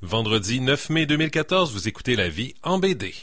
Vendredi 9 mai 2014, vous écoutez La Vie en BD.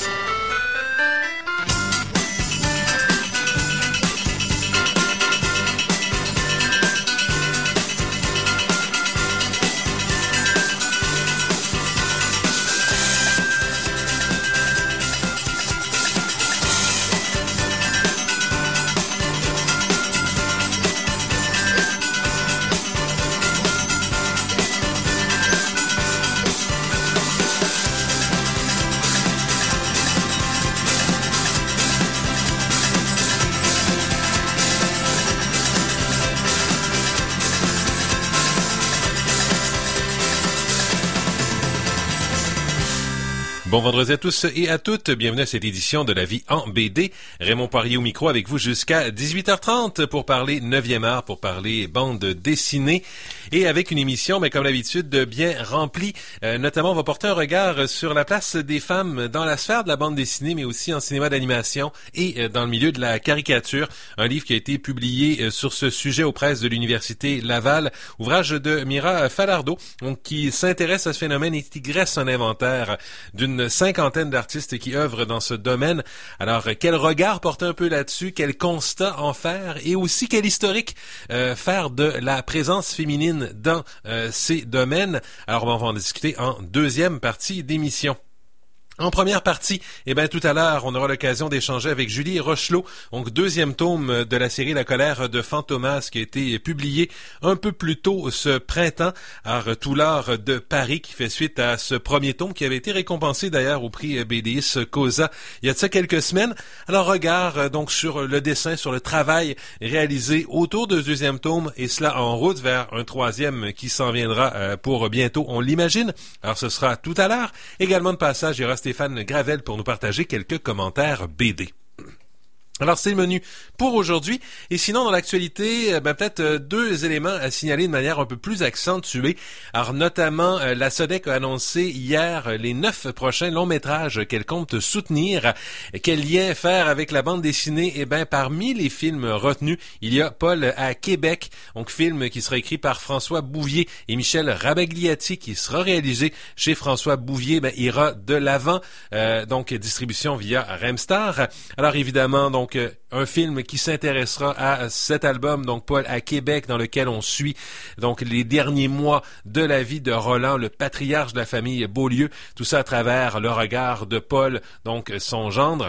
Bon vendredi à tous et à toutes, bienvenue à cette édition de La Vie en BD. Raymond Poirier au micro avec vous jusqu'à 18h30 pour parler 9e art, pour parler bande dessinée et avec une émission, mais comme d'habitude, bien remplie. Notamment, on va porter un regard sur la place des femmes dans la sphère de la bande dessinée, mais aussi en cinéma d'animation et dans le milieu de la caricature. Un livre qui a été publié sur ce sujet aux presses de l'Université Laval, ouvrage de Mira Falardeau, donc, qui s'intéresse à ce phénomène et qui dresse un inventaire d'une cinquantaine d'artistes qui œuvrent dans ce domaine. Alors, quel regard porter un peu là-dessus, quel constat en faire et aussi quel historique faire de la présence féminine dans ces domaines. Alors, on va en discuter en deuxième partie d'émission. En première partie, tout à l'heure, on aura l'occasion d'échanger avec Julie Rochelot, donc deuxième tome de la série La colère de Fantomas qui a été publié un peu plus tôt ce printemps par Toulard de Paris qui fait suite à ce premier tome qui avait été récompensé d'ailleurs au prix BDIS Cosa il y a de ça quelques semaines. Alors regard donc sur le dessin, sur le travail réalisé autour de ce deuxième tome et cela en route vers un troisième qui s'en viendra pour bientôt, on l'imagine. Alors ce sera tout à l'heure. Également de passage, il y aura Stéphane Gravel pour nous partager quelques commentaires BD. Alors, c'est le menu pour aujourd'hui. Et sinon, dans l'actualité, peut-être deux éléments à signaler de manière un peu plus accentuée. Alors, notamment, la SODEC a annoncé hier les 9 prochains longs métrages qu'elle compte soutenir. Quel lien faire avec la bande dessinée? Parmi les films retenus, il y a Paul à Québec, donc film qui sera écrit par François Bouvier et Michel Rabagliati, qui sera réalisé chez François Bouvier, ira de l'avant, donc distribution via Remstar. Alors, évidemment, donc un film qui s'intéressera à cet album, donc Paul à Québec, dans lequel on suit donc les derniers mois de la vie de Roland, le patriarche de la famille Beaulieu, tout ça à travers le regard de Paul, donc son gendre.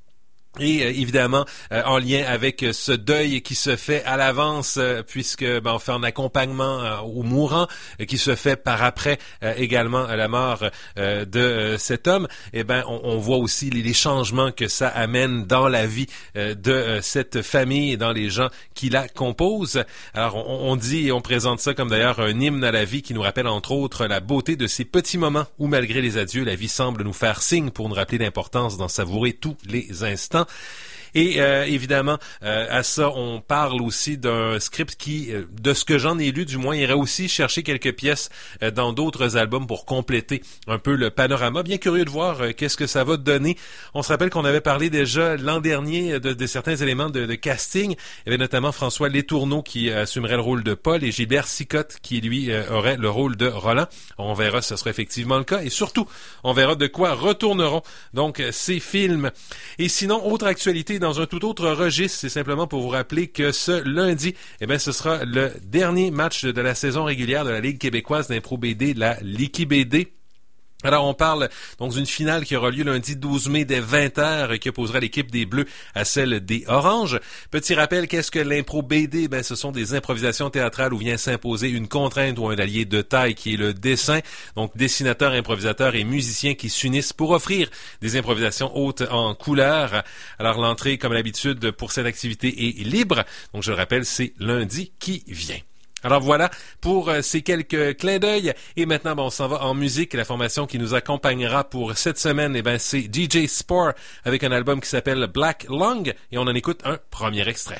Et évidemment, en lien avec ce deuil qui se fait à l'avance, puisque on fait un accompagnement aux mourants, qui se fait par après également à la mort de cet homme, on voit aussi les changements que ça amène dans la vie de cette famille et dans les gens qui la composent. Alors, on dit et on présente ça comme d'ailleurs un hymne à la vie qui nous rappelle entre autres la beauté de ces petits moments où, malgré les adieux, la vie semble nous faire signe pour nous rappeler l'importance d'en savourer tous les instants. Et évidemment, à ça, on parle aussi d'un script qui, de ce que j'en ai lu du moins, irait aussi chercher quelques pièces dans d'autres albums pour compléter un peu le panorama. Bien curieux de voir qu'est-ce que ça va donner. On se rappelle qu'on avait parlé déjà l'an dernier de certains éléments de casting. Il y avait notamment François Letourneau qui assumerait le rôle de Paul et Gilbert Sicotte qui, lui, aurait le rôle de Roland. On verra si ce sera effectivement le cas. Et surtout, on verra de quoi retourneront donc ces films. Et sinon, autre actualité dans un tout autre registre, c'est simplement pour vous rappeler que ce lundi, ce sera le dernier match de la saison régulière de la Ligue québécoise d'impro BD, la Liquibédé. Alors, on parle donc d'une finale qui aura lieu lundi 12 mai dès 20h qui opposera l'équipe des Bleus à celle des Oranges. Petit rappel, qu'est-ce que l'impro BD? Ce sont des improvisations théâtrales où vient s'imposer une contrainte ou un allié de taille qui est le dessin. Donc, dessinateurs, improvisateurs et musiciens qui s'unissent pour offrir des improvisations hautes en couleurs. Alors, l'entrée, comme l'habitude, pour cette activité est libre. Donc, je le rappelle, c'est lundi qui vient. Alors voilà pour ces quelques clins d'œil. Et maintenant, on s'en va en musique. La formation qui nous accompagnera pour cette semaine, c'est DJ Spore avec un album qui s'appelle Black Lung. Et on en écoute un premier extrait.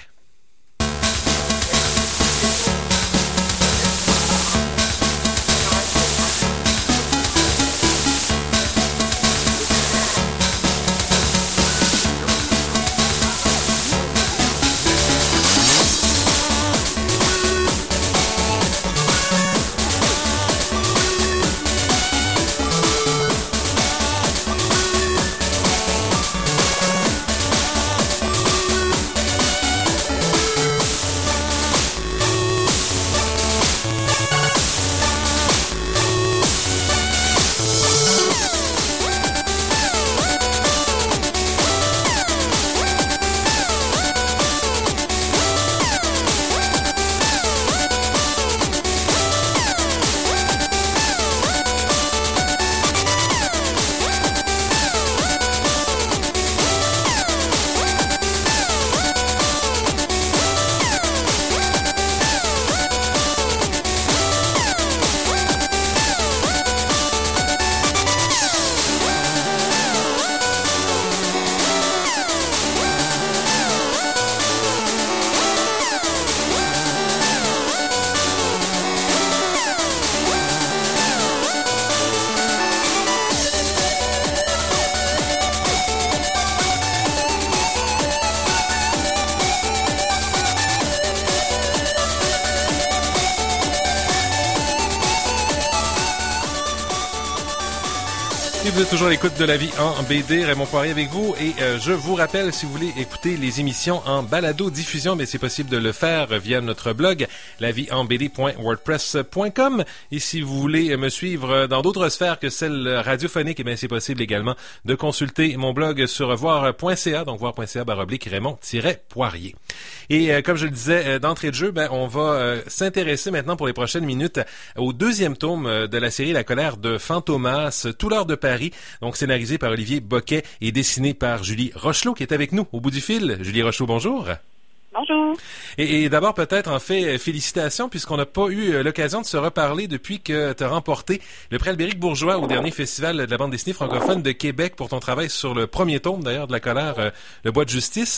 Et vous êtes toujours à l'écoute de La Vie en BD, Raymond Poirier avec vous. Et je vous rappelle, si vous voulez écouter les émissions en balado-diffusion, mais c'est possible de le faire via notre blog, laviehenbd.wordpress.com. Et si vous voulez me suivre dans d'autres sphères que celle radiophonique, eh bien c'est possible également de consulter mon blog sur voir.ca, donc voir.ca/Raymond-Poirier. Et comme je le disais d'entrée de jeu, on va s'intéresser maintenant pour les prochaines minutes au deuxième tome de la série La colère de Fantomas, Tout l'heure de Paris, donc scénarisé par Olivier Boquet et dessiné par Julie Rochelot, qui est avec nous au bout du fil. Julie Rochelot, bonjour. Bonjour. Et d'abord, peut-être, en fait, félicitations, puisqu'on n'a pas eu l'occasion de se reparler depuis que tu as remporté le prix Albéric-Bourgeois au dernier festival de la bande dessinée francophone de Québec pour ton travail sur le premier tome, d'ailleurs, de La colère, Le bois de justice.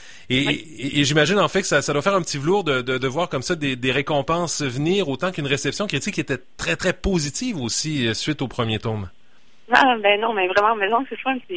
Et j'imagine en fait que ça doit faire un petit velours de voir comme ça des récompenses venir, autant qu'une réception critique était très, très positive aussi suite au premier tome. Ah, non, mais vraiment, mais non, c'est fun. En tout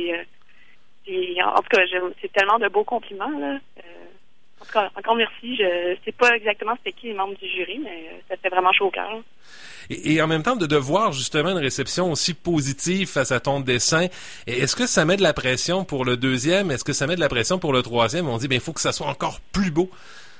cas, c'est tellement de beaux compliments, là. En tout cas, encore merci. Je sais pas exactement c'était qui les membres du jury, mais ça fait vraiment chaud au cœur. Et en même temps, de voir justement une réception aussi positive face à ton dessin, est-ce que ça met de la pression pour le deuxième? Est-ce que ça met de la pression pour le troisième? On dit, il faut que ça soit encore plus beau.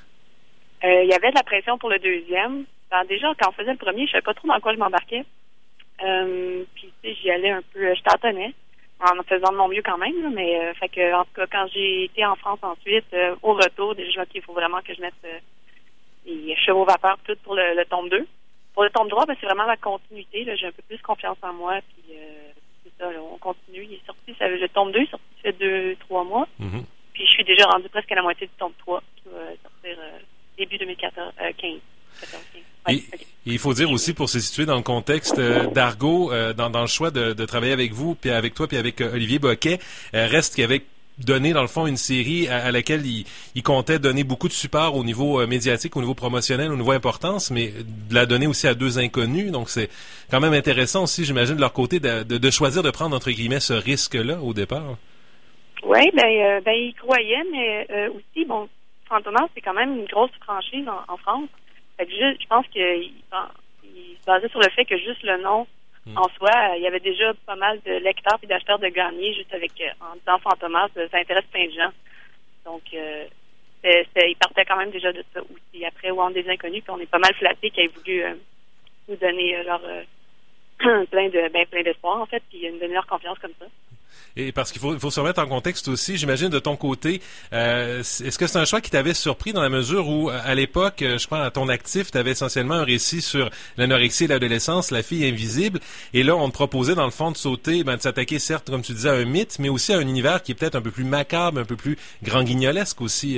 Il y avait de la pression pour le deuxième. Déjà, quand on faisait le premier, je savais pas trop dans quoi je m'embarquais. Puis, tu sais, j'y allais un peu, je tâtonnais, en faisant de mon mieux quand même, là, mais fait que, en tout cas, quand j'ai été en France ensuite, au retour, déjà, je me suis dit qu'il faut vraiment que je mette les chevaux vapeur tout pour le tome 2. Pour le tome 3, c'est vraiment la continuité, là, j'ai un peu plus confiance en moi, puis c'est ça, là, on continue. Il est sorti, le tome 2 est sorti, ça fait 2-3 mois, puis je suis déjà rendue presque à la moitié du tome 3, qui va sortir début 2015. Et il faut dire aussi, pour se situer dans le contexte d'Argo, dans le choix de travailler avec vous, puis avec toi, puis avec Olivier Boquet, reste qu'il avait donné, dans le fond, une série à laquelle il comptait donner beaucoup de support au niveau médiatique, au niveau promotionnel, au niveau importance, mais de la donner aussi à deux inconnus. Donc, c'est quand même intéressant aussi, j'imagine, de leur côté, de choisir de prendre, entre guillemets, ce risque-là au départ. Oui, ils croyaient, mais aussi, Fantomas, c'est quand même une grosse franchise en France. Fait que je pense qu'il se basait sur le fait que juste le nom, en soi, il y avait déjà pas mal de lecteurs et d'acheteurs de gagner juste avec, en disant Fantomas, ça intéresse plein de gens. Donc, ils partaient quand même déjà de ça aussi. Après, Wand des Inconnus, puis on est pas mal flattés qu'ils aient voulu nous donner leur plein d'espoir, en fait, puis nous donner leur confiance comme ça. Et parce qu'il faut se remettre en contexte aussi, j'imagine, de ton côté, est-ce que c'est un choix qui t'avait surpris dans la mesure où, à l'époque, je crois, à ton actif, tu avais essentiellement un récit sur l'anorexie et l'adolescence, la fille invisible, et là, on te proposait, dans le fond, de sauter, de s'attaquer, certes, comme tu disais, à un mythe, mais aussi à un univers qui est peut-être un peu plus macabre, un peu plus grand-guignolesque aussi.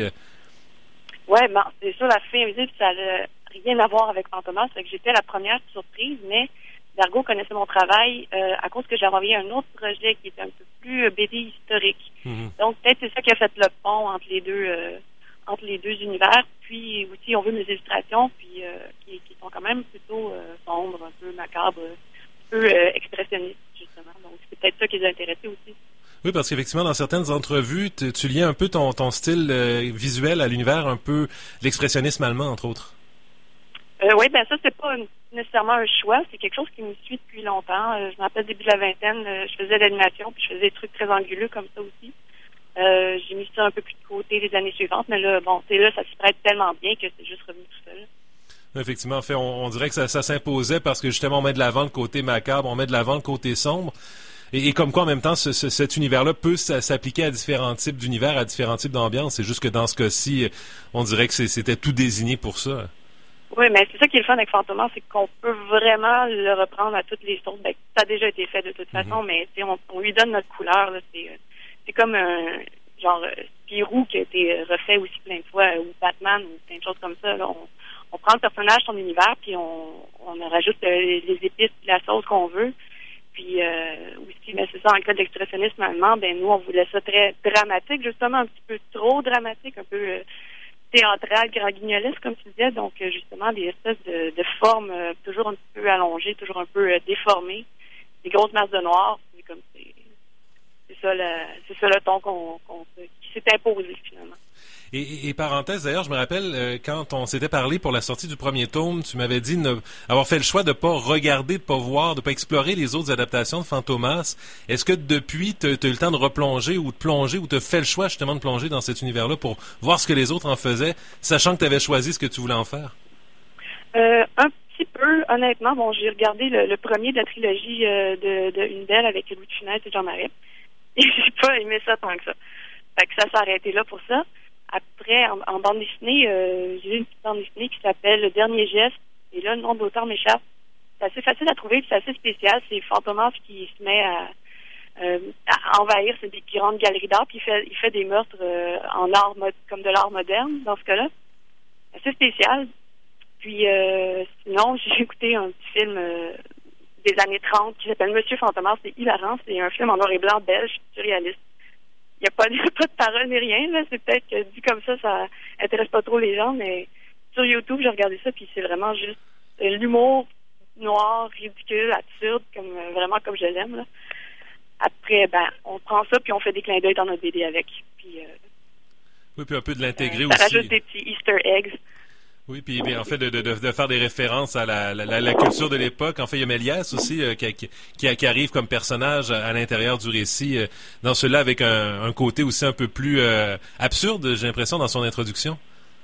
Ouais, c'est sûr, la fille invisible, ça n'a rien à voir avec Fantomas, c'est que j'étais la première surprise, mais Dargo connaissait mon travail à cause que j'avais envoyé un autre projet qui était un peu plus BD historique. Donc, peut-être c'est ça qui a fait le pont entre les deux univers. Puis aussi, on veut mes illustrations, puis qui sont quand même plutôt sombres, un peu macabres, un peu expressionnistes, justement. Donc, c'est peut-être ça qui les a intéressés aussi. Oui, parce qu'effectivement, dans certaines entrevues, tu liais un peu ton style visuel à l'univers un peu l'expressionnisme allemand, entre autres. Oui, ça, c'est pas nécessairement un choix. C'est quelque chose qui me suit depuis longtemps. Je me rappelle, début de la vingtaine, je faisais de l'animation, puis je faisais des trucs très anguleux comme ça aussi. J'ai mis ça un peu plus de côté les années suivantes, mais là, ça s'y prête tellement bien que c'est juste revenu tout seul. Effectivement, en fait, on dirait que ça s'imposait parce que justement, on met de l'avant le côté macabre, on met de l'avant le côté sombre. Et comme quoi, en même temps, cet univers-là peut s'appliquer à différents types d'univers, à différents types d'ambiances. C'est juste que dans ce cas-ci, on dirait que c'était tout désigné pour ça. Oui, mais c'est ça qui est le fun avec Fantomas, c'est qu'on peut vraiment le reprendre à toutes les sauces. Ça a déjà été fait de toute façon, mais on lui donne notre couleur. Là, c'est comme un genre Spirou qui a été refait aussi plein de fois, ou Batman, ou plein de choses comme ça. Là, on prend le personnage, son univers, puis on rajoute les épices, la sauce qu'on veut. Puis aussi, mais c'est ça, en cas d'expressionnisme allemand, nous, on voulait ça très dramatique, justement, un petit peu trop dramatique, un peu théâtral, grand-guignolesque, comme tu disais. Donc, justement, des espèces de formes toujours un petit peu allongées, toujours un peu déformées, des grosses masses de noir. C'est ça le ton qui c'est imposé, finalement. Et parenthèse, d'ailleurs, je me rappelle, quand on s'était parlé pour la sortie du premier tome, tu m'avais dit avoir fait le choix de pas regarder, de pas voir, de pas explorer les autres adaptations de Fantomas. Est-ce que depuis, tu as eu le temps de replonger ou de plonger, ou tu as fait le choix justement de plonger dans cet univers-là pour voir ce que les autres en faisaient, sachant que tu avais choisi ce que tu voulais en faire? Un petit peu, honnêtement. Bon, j'ai regardé le premier de la trilogie de Une Belle avec Louis de Funès et Jean Marais. Et j'ai pas aimé ça tant que ça. Fait que ça s'est arrêté là pour ça. Après, en bande dessinée, j'ai lu une petite bande dessinée qui s'appelle Le Dernier Geste. Et là, le nom de l'auteur m'échappe. C'est assez facile à trouver, puis c'est assez spécial. C'est Fantomas qui se met à envahir ces grandes galeries d'art, puis il fait des meurtres en art comme de l'art moderne, dans ce cas-là. Assez spécial. Puis sinon, j'ai écouté un petit film des années 30 qui s'appelle Monsieur Fantomas. C'est hilarant. C'est un film en noir et blanc belge, surréaliste. Il n'y a pas de parole ni rien, là. C'est peut-être que dit comme ça intéresse pas trop les gens, mais sur YouTube, j'ai regardé ça, puis c'est vraiment juste l'humour noir, ridicule, absurde, vraiment comme je l'aime, là. Après, on prend ça, puis on fait des clins d'œil dans notre BD avec. Puis, oui, puis un peu de l'intégrer ça aussi. rajoute des petits Easter eggs. Oui, puis en fait, de faire des références à la culture de l'époque. En fait, il y a Méliès aussi qui arrive comme personnage à l'intérieur du récit, dans cela avec un côté aussi un peu plus absurde, j'ai l'impression, dans son introduction.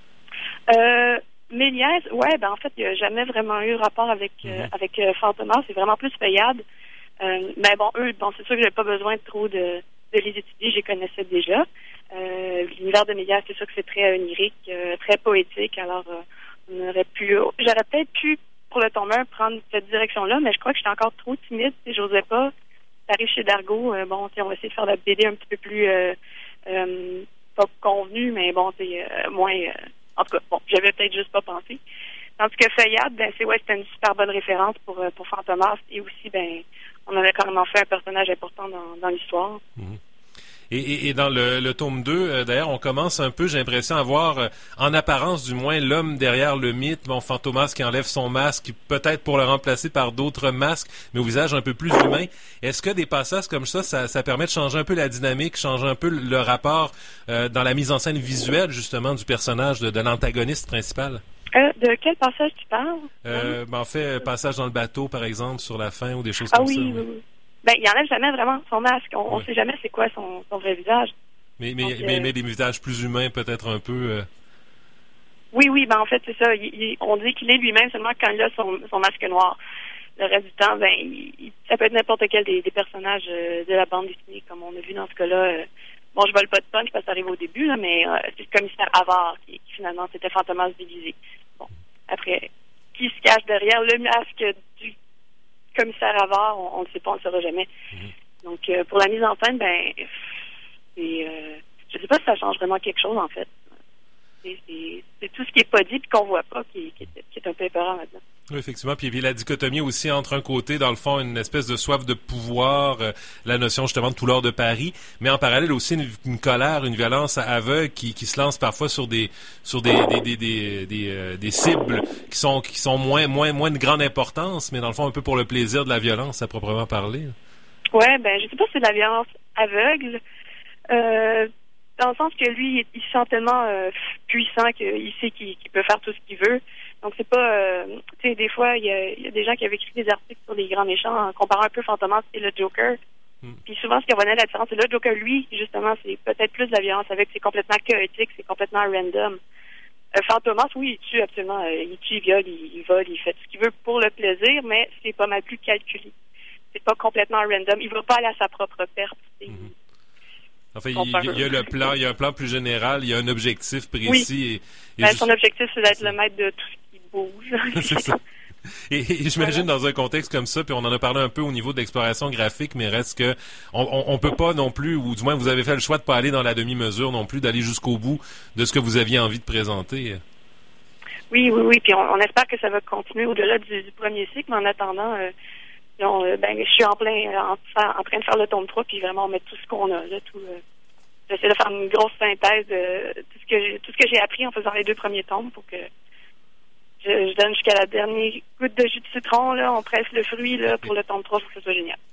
Méliès, ouais, en fait, il n'a jamais vraiment eu rapport avec Fantomas. C'est vraiment plus Feuillade. Mais bon, eux, c'est sûr que j'avais pas besoin trop de les étudier, je les connaissais déjà. L'univers de Méliès, c'est sûr que c'est très onirique, très poétique, alors j'aurais peut-être pu, pour le tome 1, prendre cette direction-là, mais je crois que j'étais encore trop timide, j'osais pas. Ça arrive chez Dargaud, on va essayer de faire la BD un petit peu plus pas convenu, mais moins en tout cas, j'avais peut-être juste pas pensé. Tandis que Feuillade, c'était une super bonne référence pour Fantomas, et aussi, on avait carrément fait un personnage important dans l'histoire. Mm-hmm. Et dans le tome 2, d'ailleurs, on commence un peu, j'ai l'impression, à voir, en apparence du moins, l'homme derrière le mythe. Bon, Fantomas qui enlève son masque, peut-être pour le remplacer par d'autres masques, mais au visage un peu plus humain. Est-ce que des passages comme ça permet de changer un peu la dynamique, changer un peu le rapport dans la mise en scène visuelle, justement, du personnage, de l'antagoniste principal? De quel passage tu parles? En fait, passage dans le bateau, par exemple, sur la fin, ou des choses comme ça. Oui. Il n'enlève jamais vraiment son masque. On ne sait jamais c'est quoi son vrai visage. Mais il met des visages plus humains, peut-être un peu. Oui, en fait, c'est ça. On dit qu'il est lui-même seulement quand il a son masque noir. Le reste du temps, ça peut être n'importe quel des personnages de la bande dessinée, comme on a vu dans ce cas-là. Je vole pas de punch parce que ça arrive au début, là, mais c'est le commissaire Havard qui finalement, c'était Fantomas déguisé. Bon, après, qui se cache derrière le masque du commissaire Havard, on ne le sait pas, on ne le saura jamais. Mm-hmm. Donc, pour la mise en scène, je ne sais pas si ça change vraiment quelque chose, en fait. C'est tout ce qui n'est pas dit et qu'on ne voit pas qui est un peu épeurant maintenant. Oui, effectivement. Puis la dichotomie aussi entre un côté, dans le fond, une espèce de soif de pouvoir, la notion justement de tout l'or de Paris, mais en parallèle aussi une colère, une violence aveugle qui se lance parfois sur des cibles qui sont moins de grande importance, mais dans le fond un peu pour le plaisir de la violence à proprement parler. Ouais, je sais pas si c'est de la violence aveugle. Dans le sens que lui, il se sent tellement puissant qu'il sait qu'il peut faire tout ce qu'il veut. Donc, c'est pas... des fois, il y a des gens qui avaient écrit des articles sur les grands méchants en comparant un peu Fantomas et le Joker. Puis souvent, ce qui revenait à la différence, c'est le Joker, lui, justement, c'est peut-être plus de la violence avec, c'est complètement chaotique, c'est complètement random. Fantomas, oui, il tue absolument. Il tue, il viole, il vole, il fait tout ce qu'il veut pour le plaisir, mais c'est pas mal plus calculé. C'est pas complètement random. Il va pas aller à sa propre perte. En fait, il y a le plan, il y a un plan plus général, il y a un objectif précis. Oui. Son objectif, c'est d'être le maître de tout ce qui bouge. C'est ça. Et j'imagine dans un contexte comme ça, puis on en a parlé un peu au niveau de l'exploration graphique, mais reste que on peut pas non plus, ou du moins vous avez fait le choix de pas aller dans la demi-mesure non plus, d'aller jusqu'au bout de ce que vous aviez envie de présenter. Oui, puis on espère que ça va continuer au-delà du premier cycle, mais en attendant... je suis en train de faire le tome 3, puis vraiment on met tout ce qu'on a là, j'essaie de faire une grosse synthèse de tout ce que j'ai appris en faisant les 2 premiers tomes pour que je donne jusqu'à la dernière goutte de jus de citron là, on presse le fruit là pour le tome 3 pour que ce soit génial.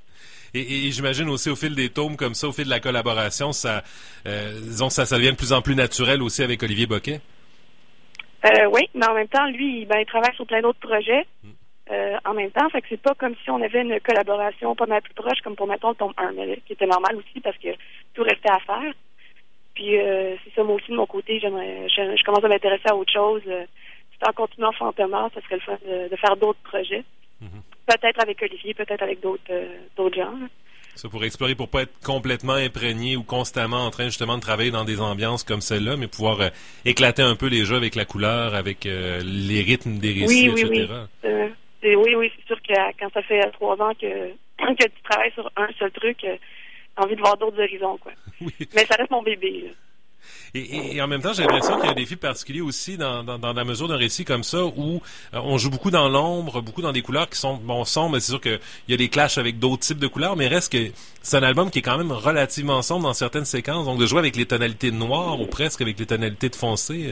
Et j'imagine aussi au fil des tomes comme ça, au fil de la collaboration, disons que ça devient de plus en plus naturel aussi avec Olivier Boquet. Oui, mais en même temps, lui, il travaille sur plein d'autres projets en même temps. Fait que c'est pas comme si on avait une collaboration pas mal plus proche, comme pour, mettons, le tome 1, mais, qui était normal aussi parce que tout restait à faire. Puis c'est ça, moi aussi, de mon côté, je commence à m'intéresser à autre chose. En continuant Fantomas, ça serait le fun de faire d'autres projets. Peut-être avec Olivier, peut-être avec d'autres gens. Ça pour explorer, pour pas être complètement imprégné ou constamment en train justement de travailler dans des ambiances comme celle-là, mais pouvoir éclater un peu les jeux avec la couleur, avec les rythmes des récits, etc. Oui, c'est sûr que quand ça fait 3 ans que tu travailles sur un seul truc, t'as envie de voir d'autres horizons, quoi. Oui. Mais ça reste mon bébé, là. Et en même temps, j'ai l'impression qu'il y a un défi particulier aussi dans la mesure d'un récit comme ça où on joue beaucoup dans l'ombre, beaucoup dans des couleurs qui sont sombres, mais c'est sûr qu'il y a des clashs avec d'autres types de couleurs, mais reste que c'est un album qui est quand même relativement sombre dans certaines séquences, donc de jouer avec les tonalités de noir ou presque avec les tonalités de foncé.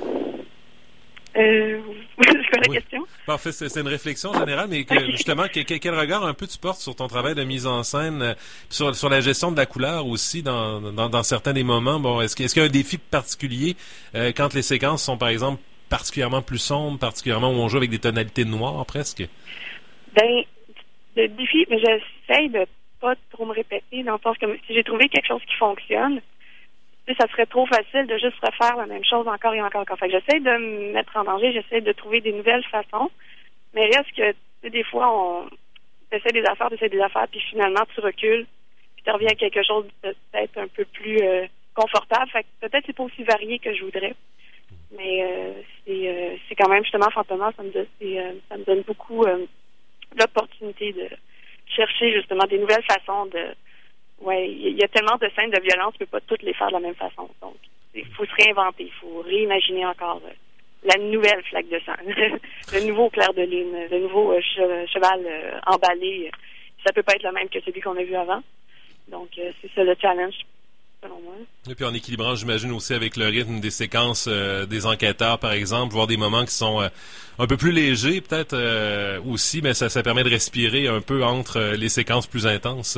C'est quoi la question? En fait, c'est une réflexion générale, mais justement, quel regard un peu tu portes sur ton travail de mise en scène, sur la gestion de la couleur aussi dans certains des moments. Bon, est-ce qu'il y a un défi particulier quand les séquences sont, par exemple, particulièrement plus sombres, particulièrement où on joue avec des tonalités noires presque? Ben, le défi, mais j'essaye de pas trop me répéter, dans le sens que si j'ai trouvé quelque chose qui fonctionne, ça serait trop facile de juste refaire la même chose encore et encore. Fait que j'essaie de me mettre en danger, j'essaie de trouver des nouvelles façons, mais reste que des fois, on essaie des affaires, puis finalement, tu recules, puis tu reviens à quelque chose de peut-être un peu plus confortable. Fait que peut-être c'est pas aussi varié que je voudrais, mais c'est quand même justement Fantomas, ça me donne beaucoup l'opportunité de chercher justement des nouvelles façons de... Ouais, il y a tellement de scènes de violence, tu peux pas toutes les faire de la même façon. Donc, il faut se réinventer, il faut réimaginer encore la nouvelle flaque de sang, le nouveau clair de lune, le nouveau cheval emballé. Ça peut pas être le même que celui qu'on a vu avant. Donc, c'est ça le challenge, selon moi. Et puis en équilibrant, j'imagine aussi avec le rythme des séquences des enquêteurs, par exemple, voir des moments qui sont un peu plus légers, peut-être aussi, mais ça permet de respirer un peu entre les séquences plus intenses.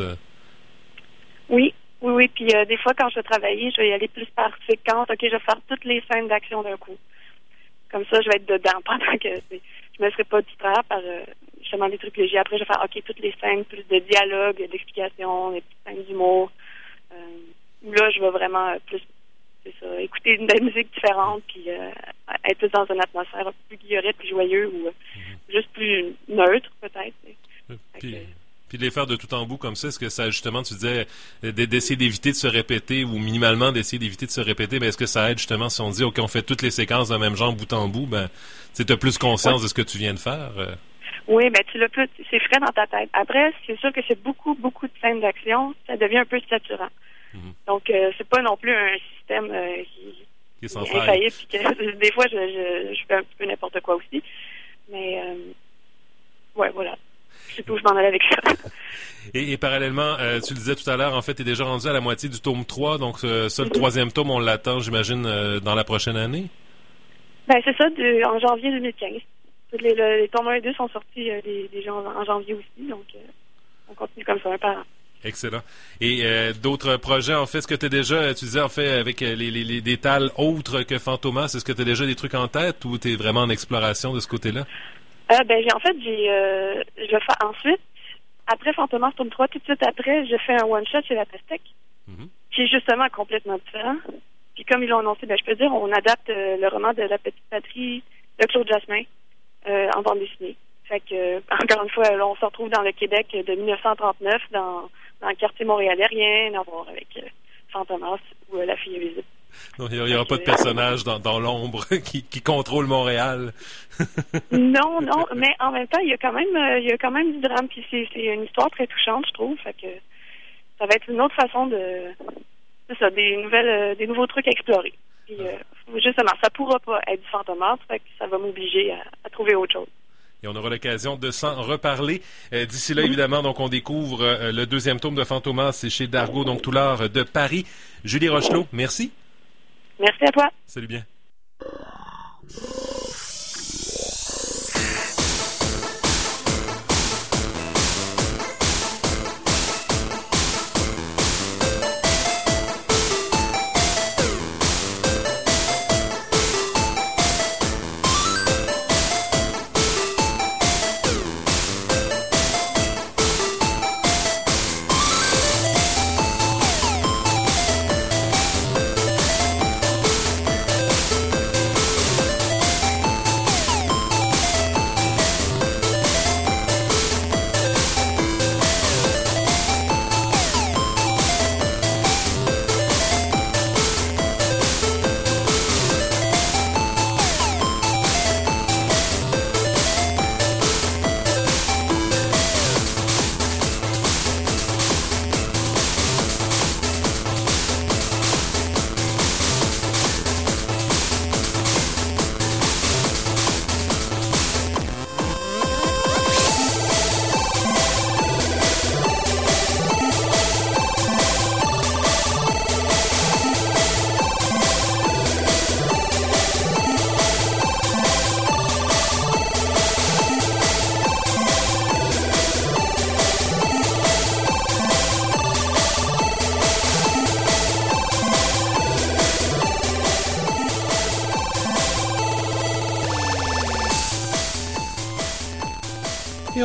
Oui. Puis des fois, quand je vais travailler, je vais y aller plus par séquence. OK, je vais faire toutes les scènes d'action d'un coup. Comme ça, je vais être dedans pendant que je me serai pas distraire par justement des trucs légers. Après, je vais faire OK, toutes les scènes, plus de dialogue, d'explication, des petites scènes d'humour. Là, je vais vraiment plus écouter de la musique différente, puis être plus dans une atmosphère plus guillerette, plus joyeuse ou juste plus neutre, peut-être. Puis de les faire de tout en bout comme ça, est-ce que ça, justement, tu disais, d'essayer d'éviter de se répéter ou minimalement d'essayer d'éviter de se répéter, mais est-ce que ça aide justement si on dit, OK, on fait toutes les séquences d'un même genre bout en bout, ben, tu as plus conscience de ce que tu viens de faire? Oui, ben tu l'as plus, c'est frais dans ta tête. Après, c'est sûr que c'est beaucoup de scènes d'action, ça devient un peu saturant. Donc, c'est pas non plus un système qui est infaillible, puis que des fois, je fais un petit peu n'importe quoi aussi. Mais, ouais, voilà. Je sais pas où je m'en allais avec ça. Et parallèlement, tu le disais tout à l'heure, en fait, tu es déjà rendu à la moitié du tome 3, donc ça, le 3e tome, on l'attend, j'imagine, dans la prochaine année? Ben, c'est ça, en janvier 2015. Les tomes 1 et 2 sont sortis déjà en janvier aussi, donc on continue comme ça, un par an. Excellent. Et d'autres projets, en fait, est-ce que tu disais, en fait, avec les détals autres que Fantomas, est-ce que tu as déjà des trucs en tête ou tu es vraiment en exploration de ce côté-là? Je vais faire ensuite, après Fantomas tome 3, tout de suite après, je fais un one-shot chez La Pastèque, qui est justement complètement différent. Puis comme ils l'ont annoncé, je peux dire, on adapte le roman de La Petite Patrie de Claude Jasmin en bande dessinée. Fait que, encore une fois, là, on se retrouve dans le Québec de 1939, dans le quartier montréalais, rien à voir avec Fantomas ou La Fille invisible. Non, il n'y aura pas de personnage dans l'ombre qui contrôle Montréal. Non, mais en même temps, il y a quand même du drame, puis c'est une histoire très touchante, je trouve. Fait que ça va être une autre façon des nouveaux trucs à explorer. Puis justement, ça pourra pas être du Fantomas, fait que ça va m'obliger à trouver autre chose. Et on aura l'occasion de s'en reparler. D'ici là, évidemment, donc on découvre le 2e tome de Fantomas, c'est chez Dargaud, donc tout l'art de Paris. Julie Rochelot, merci. Merci à toi. Salut bien.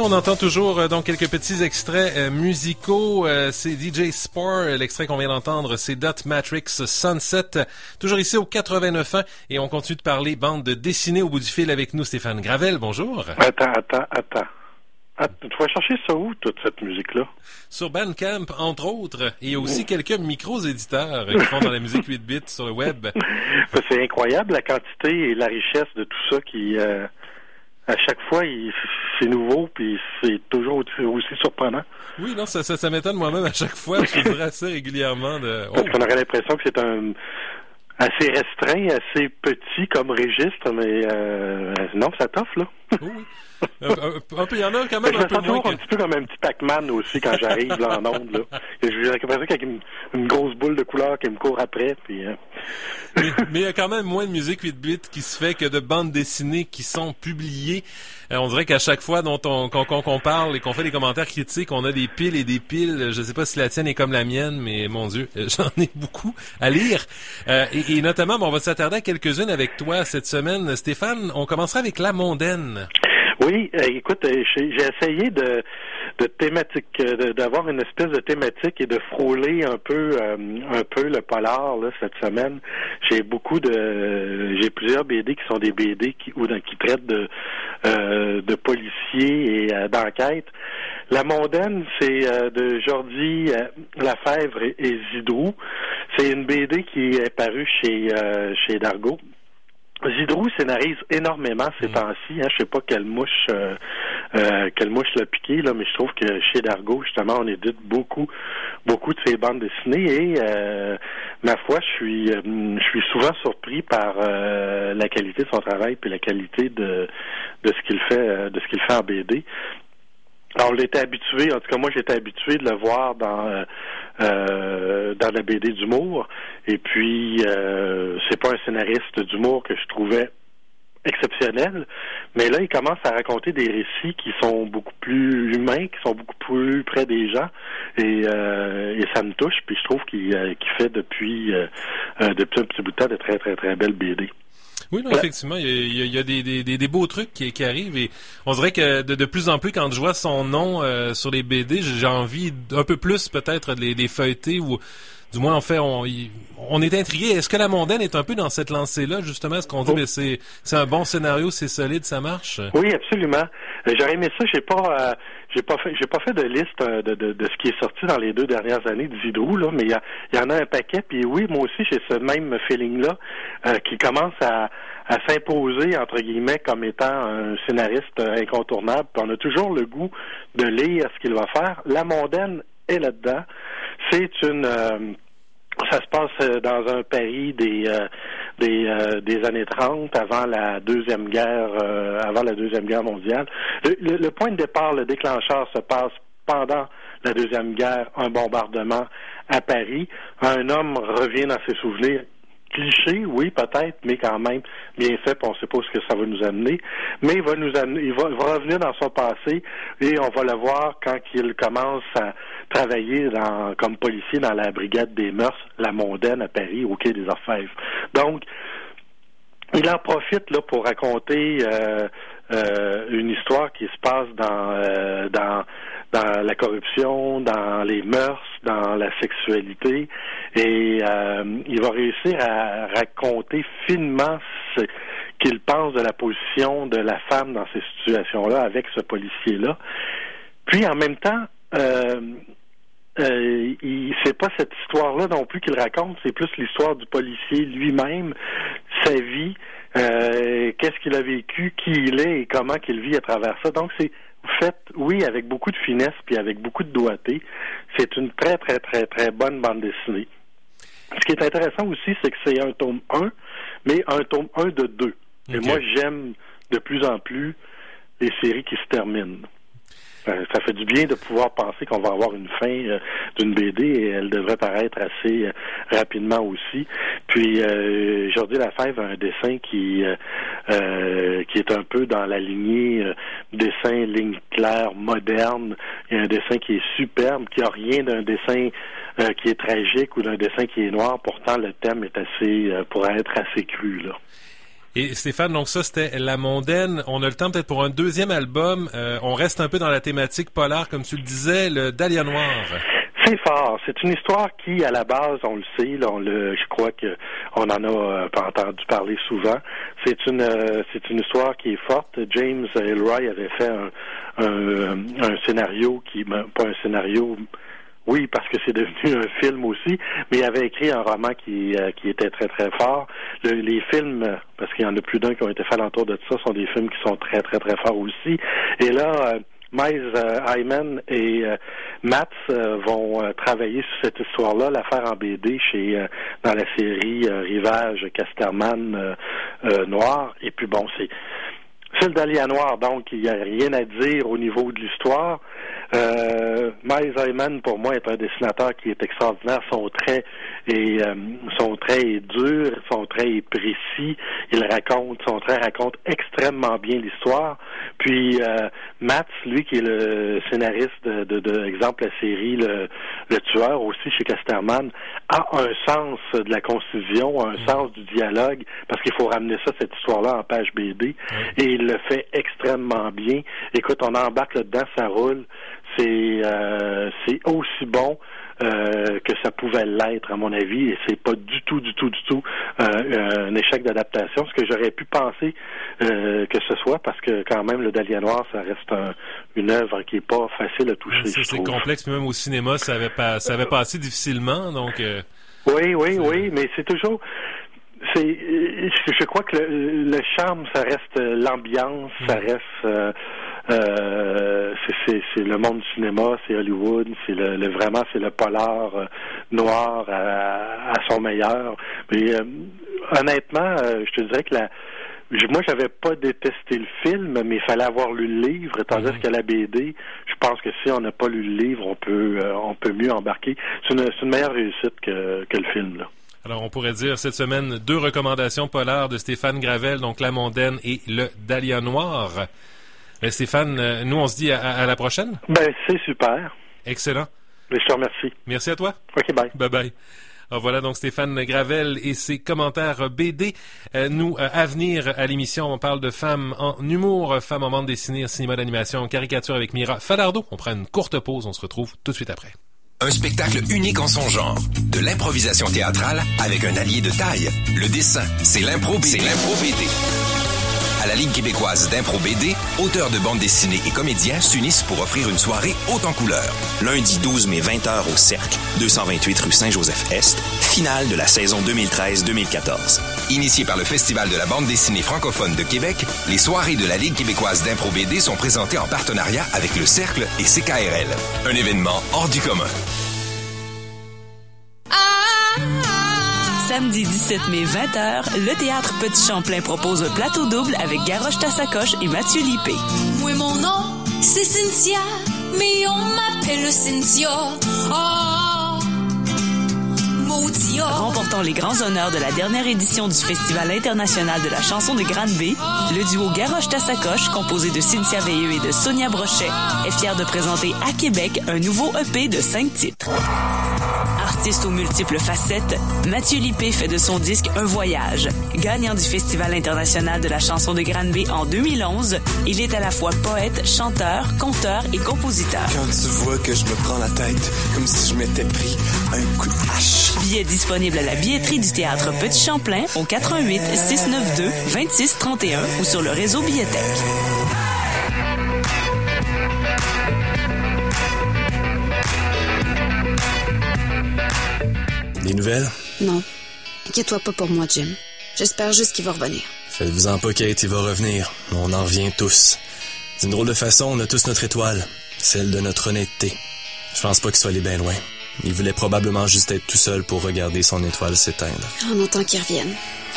on entend toujours donc quelques petits extraits musicaux. C'est DJ Spore, l'extrait qu'on vient d'entendre, c'est Dot Matrix Sunset. Toujours ici au 89.1 et on continue de parler bande dessinée au bout du fil avec nous, Stéphane Gravel. Bonjour. Attends. Tu vas chercher ça où, toute cette musique-là? Sur Bandcamp, entre autres. Et il y a aussi quelques micros-éditeurs qui font dans la musique 8 bits sur le web. C'est incroyable la quantité et la richesse de tout ça qui... à chaque fois, c'est nouveau, puis c'est toujours aussi surprenant. Oui, non, ça m'étonne moi-même à chaque fois. Je dirais assez régulièrement de... Parce qu'on aurait l'impression que c'est un... assez restreint, assez petit comme registre, mais non, ça t'offre, là. Oui. Un peu, il y en a quand même un peu moins. Un petit peu comme un petit Pac-Man aussi quand j'arrive là en onde. Là. J'ai l'impression qu'il y a une grosse boule de couleur qui me court après. Puis, mais il y a quand même moins de musique 8 bits qui se fait que de bandes dessinées qui sont publiées. On dirait qu'à chaque fois qu'on parle et qu'on fait des commentaires critiques, on a des piles et des piles. Je ne sais pas si la tienne est comme la mienne, mais mon Dieu, j'en ai beaucoup à lire. Et notamment, on va s'attarder à quelques-unes avec toi cette semaine. Stéphane, on commencera avec La Mondaine. Oui, écoute, j'ai essayé de thématique, d'avoir une espèce de thématique et de frôler un peu le polar là cette semaine. J'ai plusieurs BD qui sont des BD qui traitent de policiers et d'enquête. La Mondaine, c'est de Jordi Lafèvre et Zidrou. C'est une BD qui est parue chez Dargaud. Zidrou scénarise énormément ces temps-ci. Je sais pas quelle mouche l'a piqué, là, mais je trouve que chez Dargaud, justement, on édite beaucoup de ces bandes dessinées et ma foi, je suis souvent surpris par la qualité de son travail puis la qualité de ce qu'il fait en BD. Alors, on l'était habitué, en tout cas moi j'étais habitué de le voir dans la BD d'humour. Et puis c'est pas un scénariste d'humour que je trouvais exceptionnel, mais là il commence à raconter des récits qui sont beaucoup plus humains, qui sont beaucoup plus près des gens, et ça me touche. Puis je trouve qu'il fait depuis un petit bout de temps de très très très belles BD. Oui, non, effectivement, il y a des beaux trucs qui arrivent et on dirait que de plus en plus, quand je vois son nom sur les BD, j'ai envie un peu plus peut-être de les feuilleter ou du moins en fait on est intrigué. Est-ce que La Mondaine est un peu dans cette lancée-là, justement? Est-ce qu'on dit mais c'est un bon scénario, c'est solide, ça marche? Oui, absolument. J'aurais aimé ça, j'ai pas fait de liste de ce qui est sorti dans les 2 dernières années de Zidrou, là, mais il y en a un paquet, puis oui, moi aussi j'ai ce même feeling-là qui commence à s'imposer, entre guillemets, comme étant un scénariste incontournable, puis on a toujours le goût de lire ce qu'il va faire. La Mondaine est là-dedans. C'est ça se passe dans un Paris des années 30, avant la Deuxième Guerre mondiale. Le point de départ, le déclencheur se passe pendant la Deuxième Guerre, un bombardement à Paris. Un homme revient dans ses souvenirs. Cliché, oui, peut-être, mais quand même bien fait, puis on ne sait pas ce que ça va nous amener. Mais il va revenir dans son passé et on va le voir quand il commence à travailler comme policier dans la brigade des mœurs, La Mondaine à Paris, au quai des Orfèvres. Donc, il en profite là pour raconter une histoire qui se passe dans la corruption, dans les mœurs, dans la sexualité, et il va réussir à raconter finement ce qu'il pense de la position de la femme dans ces situations-là avec ce policier-là. Puis en même temps, c'est pas cette histoire-là non plus qu'il raconte, c'est plus l'histoire du policier lui-même, sa vie, qu'est-ce qu'il a vécu, qui il est et comment qu'il vit à travers ça. Donc c'est fait, oui, avec beaucoup de finesse puis avec beaucoup de doigté. C'est une très, très, très, très bonne bande dessinée. Ce qui est intéressant aussi, c'est que c'est un tome 1, mais un tome 1 de 2. Okay. Et moi, j'aime de plus en plus les séries qui se terminent. Ça fait du bien de pouvoir penser qu'on va avoir une fin d'une BD et elle devrait paraître assez rapidement aussi. Puis Jordi Lafèvre a un dessin qui est un peu dans la lignée dessin ligne claire moderne. Il y a un dessin qui est superbe, qui n'a rien d'un dessin qui est tragique ou d'un dessin qui est noir. Pourtant, le thème est pourrait être assez cru là. Et Stéphane, donc ça, c'était La Mondaine. On a le temps peut-être pour un deuxième album. On reste un peu dans la thématique polar, comme tu le disais, le Dahlia Noir. C'est fort. C'est une histoire qui, à la base, on le sait, là, je crois que on en a entendu parler souvent. C'est une histoire qui est forte. James Ellroy avait fait un scénario pas un scénario. Oui, parce que c'est devenu un film aussi, mais il avait écrit un roman qui était très, très fort. Les films, parce qu'il y en a plus d'un qui ont été faits alentour de ça, sont des films qui sont très, très, très forts aussi. Et là, Miles Hyman et Mats vont travailler sur cette histoire-là, la faire en BD dans la série Rivage Casterman Noir. Et puis bon, c'est le Dahlia Noir, donc il n'y a rien à dire au niveau de l'histoire. Miles Hyman, pour moi, est un dessinateur qui est extraordinaire. Son trait est dur, son trait est précis. Son trait raconte extrêmement bien l'histoire. Puis Mats, lui, qui est le scénariste de exemple, la série Le Tueur, aussi chez Casterman, a un sens de la concision, un sens du dialogue, parce qu'il faut ramener cette histoire-là en page BD, et il le fait extrêmement bien. Écoute, on embarque là-dedans, ça roule. C'est aussi bon que ça pouvait l'être, à mon avis, et c'est pas du tout un échec d'adaptation, ce que j'aurais pu penser que ce soit, parce que quand même, le Dahlia Noir, ça reste une œuvre qui est pas facile à toucher. C'est complexe, même au cinéma, ça avait passé difficilement, donc... Oui, mais c'est toujours... Je crois que le charme, ça reste l'ambiance, ça reste... c'est le monde du cinéma, c'est Hollywood, c'est vraiment c'est le polar noir à son meilleur. Mais honnêtement, je te dirais que moi j'avais pas détesté le film, mais il fallait avoir lu le livre, tandis qu'à la BD, je pense que si on n'a pas lu le livre, on peut mieux embarquer. C'est une meilleure réussite que le film, là. Alors, on pourrait dire cette semaine 2 recommandations polars de Stéphane Gravel, donc La Mondaine et le Dahlia Noir. Stéphane, nous on se dit à la prochaine. C'est super. Excellent. Je te remercie. Merci à toi. OK, bye. Bye. Alors voilà donc Stéphane Gravel et ses commentaires BD. Nous, à venir à l'émission, on parle de femmes en humour, femmes en bande dessinée, cinéma d'animation, caricature avec Mira Falardeau. On prend une courte pause, on se retrouve tout de suite après. Un spectacle unique en son genre. De l'improvisation théâtrale avec un allié de taille. Le dessin, c'est l'impro BD. À la Ligue québécoise d'impro BD, auteurs de bandes dessinées et comédiens s'unissent pour offrir une soirée haute en couleurs. Lundi 12 mai 20h au Cercle, 228 rue Saint-Joseph-Est, finale de la saison 2013-2014. Initié par le Festival de la bande dessinée francophone de Québec, les soirées de la Ligue québécoise d'impro BD sont présentées en partenariat avec le Cercle et CKRL. Un événement hors du commun. Samedi 17 mai 20h, le Théâtre Petit Champlain propose un plateau double avec Garoche Tassacoche et Mathieu Lippé. Moi, mon nom, c'est Cynthia, mais on m'appelle Cynthia. Oh, maudit. Remportant les grands honneurs de la dernière édition du Festival international de la chanson de Granby, le duo Garoche Tassacoche, composé de Cynthia Veilleux et de Sonia Brochet, est fier de présenter à Québec un nouveau EP de 5 titres. Artiste aux multiples facettes, Mathieu Lippé fait de son disque un voyage. Gagnant du Festival international de la chanson de Granby en 2011, il est à la fois poète, chanteur, conteur et compositeur. Quand tu vois que je me prends la tête comme si je m'étais pris un coup de hache. Billets disponibles à la billetterie du Théâtre Petit Champlain au 88 692 26 31 ou sur le réseau Billetech. Des nouvelles? Non. Inquiète-toi pas pour moi, Jim. J'espère juste qu'il va revenir. Faites-vous-en pas, Kate, il va revenir. On en revient tous. D'une drôle de façon, on a tous notre étoile. Celle de notre honnêteté. Je pense pas qu'il soit allé bien loin. Il voulait probablement juste être tout seul pour regarder son étoile s'éteindre. On entend qu'il revienne.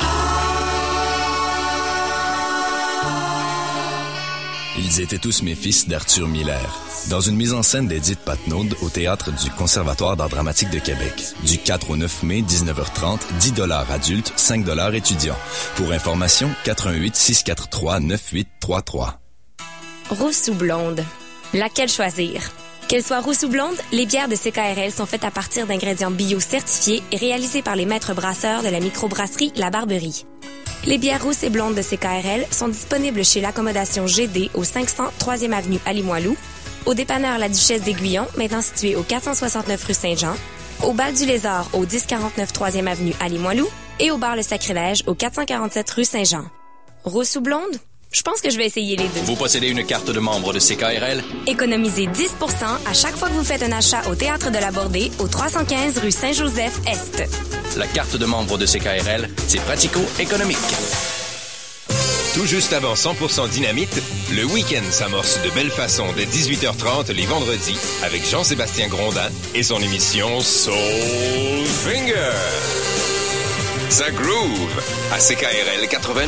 Ils étaient tous mes fils d'Arthur Miller, dans une mise en scène d'Edith Patnaud au Théâtre du Conservatoire d'art dramatique de Québec. Du 4 au 9 mai, 19h30, 10 $ adultes, 5 $ étudiants. Pour information, 88 643 9833. Rousse ou blonde? Laquelle choisir? Qu'elles soient rousses ou blondes, les bières de CKRL sont faites à partir d'ingrédients bio certifiés et réalisés par les maîtres brasseurs de la microbrasserie La Barberie. Les bières rousses et blondes de CKRL sont disponibles chez l'Accommodation GD au 500 3e avenue à Limoilou, au dépanneur La Duchesse d'Aiguillon, maintenant situé au 469 rue Saint-Jean, au Bal du Lézard au 1049 3e avenue à Limoilou et au bar Le Sacrilège au 447 rue Saint-Jean. Rousse ou blonde? Je pense que je vais essayer les deux. Vous possédez une carte de membre de CKRL? Économisez 10% à chaque fois que vous faites un achat au Théâtre de la Bordée, au 315 rue Saint-Joseph-Est. La carte de membre de CKRL, c'est pratico-économique. Tout juste avant 100% Dynamite, le week-end s'amorce de belle façon dès 18h30 les vendredis avec Jean-Sébastien Grondin et son émission Soul Finger. Ça groove à CKRL 89.1.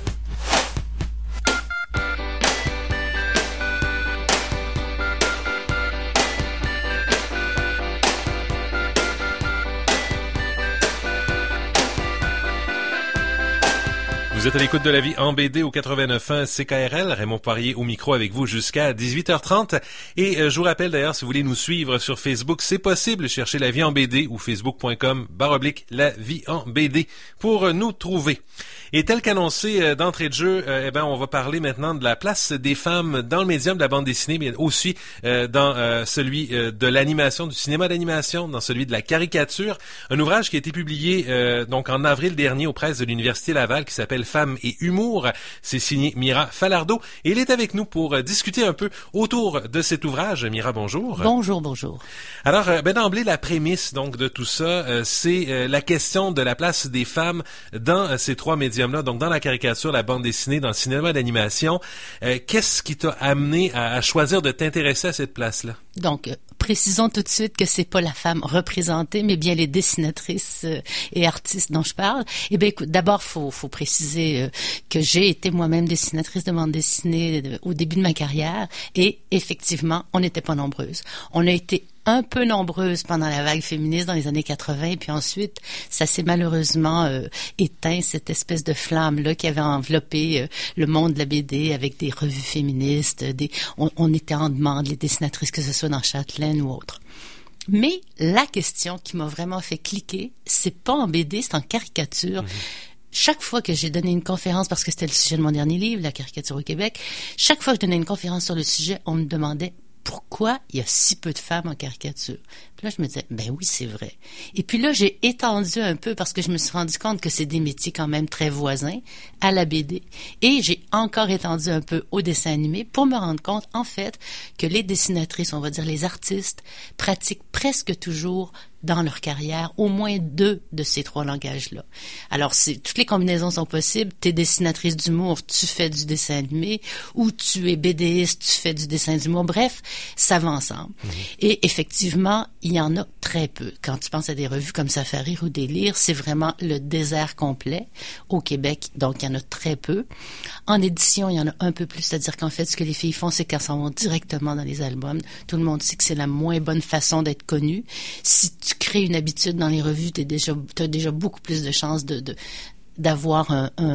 Vous êtes à l'écoute de La Vie en BD au 89.1 CKRL. Raymond Poirier au micro avec vous jusqu'à 18h30. Et je vous rappelle d'ailleurs, si vous voulez nous suivre sur Facebook, c'est possible. Cherchez La Vie en BD ou facebook.com/La Vie en BD pour nous trouver. Et tel qu'annoncé d'entrée de jeu, on va parler maintenant de la place des femmes dans le médium de la bande dessinée, mais aussi dans celui de l'animation, du cinéma d'animation, dans celui de la caricature. Un ouvrage qui a été publié donc en avril dernier aux presses de l'Université Laval qui s'appelle Femmes et humour. C'est signé Mira Falardeau et elle est avec nous pour discuter un peu autour de cet ouvrage. Mira, bonjour. Bonjour, bonjour. Alors, d'emblée, la prémisse donc de tout ça, c'est la question de la place des femmes dans ces trois médiums-là, donc dans la caricature, la bande dessinée, dans le cinéma d'animation. Qu'est-ce qui t'a amené à choisir de t'intéresser à cette place-là? Donc, précisons tout de suite que c'est pas la femme représentée, mais bien les dessinatrices et artistes dont je parle. Eh bien, écoute, d'abord, faut préciser que j'ai été moi-même dessinatrice de bande dessinée au début de ma carrière, et effectivement, on n'était pas nombreuses. On a été un peu nombreuses pendant la vague féministe dans les années 80, puis ensuite, ça s'est malheureusement éteint, cette espèce de flamme-là qui avait enveloppé le monde de la BD avec des revues féministes, on était en demande, les dessinatrices, que ce soit dans Châtelaine ou autre. Mais la question qui m'a vraiment fait cliquer, c'est pas en BD, c'est en caricature. Chaque fois que j'ai donné une conférence, parce que c'était le sujet de mon dernier livre, la caricature au Québec, chaque fois que je donnais une conférence sur le sujet, on me demandait pourquoi il y a si peu de femmes en caricature. Puis là, je me disais, ben oui, c'est vrai. Et puis là, j'ai étendu un peu parce que je me suis rendu compte que c'est des métiers quand même très voisins à la BD. Et j'ai encore étendu un peu au dessin animé pour me rendre compte, en fait, que les dessinatrices, on va dire les artistes, pratiquent presque toujours dans leur carrière au moins 2 de ces 3 langages-là. Alors, toutes les combinaisons sont possibles. T'es dessinatrice d'humour, tu fais du dessin animé, ou tu es BDiste, tu fais du dessin d'humour. Bref, ça va ensemble. Et effectivement, il y en a très peu. Quand tu penses à des revues comme Ça fait rire ou Délire, c'est vraiment le désert complet au Québec. Donc, il y en a très peu. En édition, il y en a un peu plus. C'est-à-dire qu'en fait, ce que les filles font, c'est qu'elles s'en vont directement dans les albums. Tout le monde sait que c'est la moins bonne façon d'être connue. Si tu crées une habitude dans les revues, t'as déjà beaucoup plus de chances d'avoir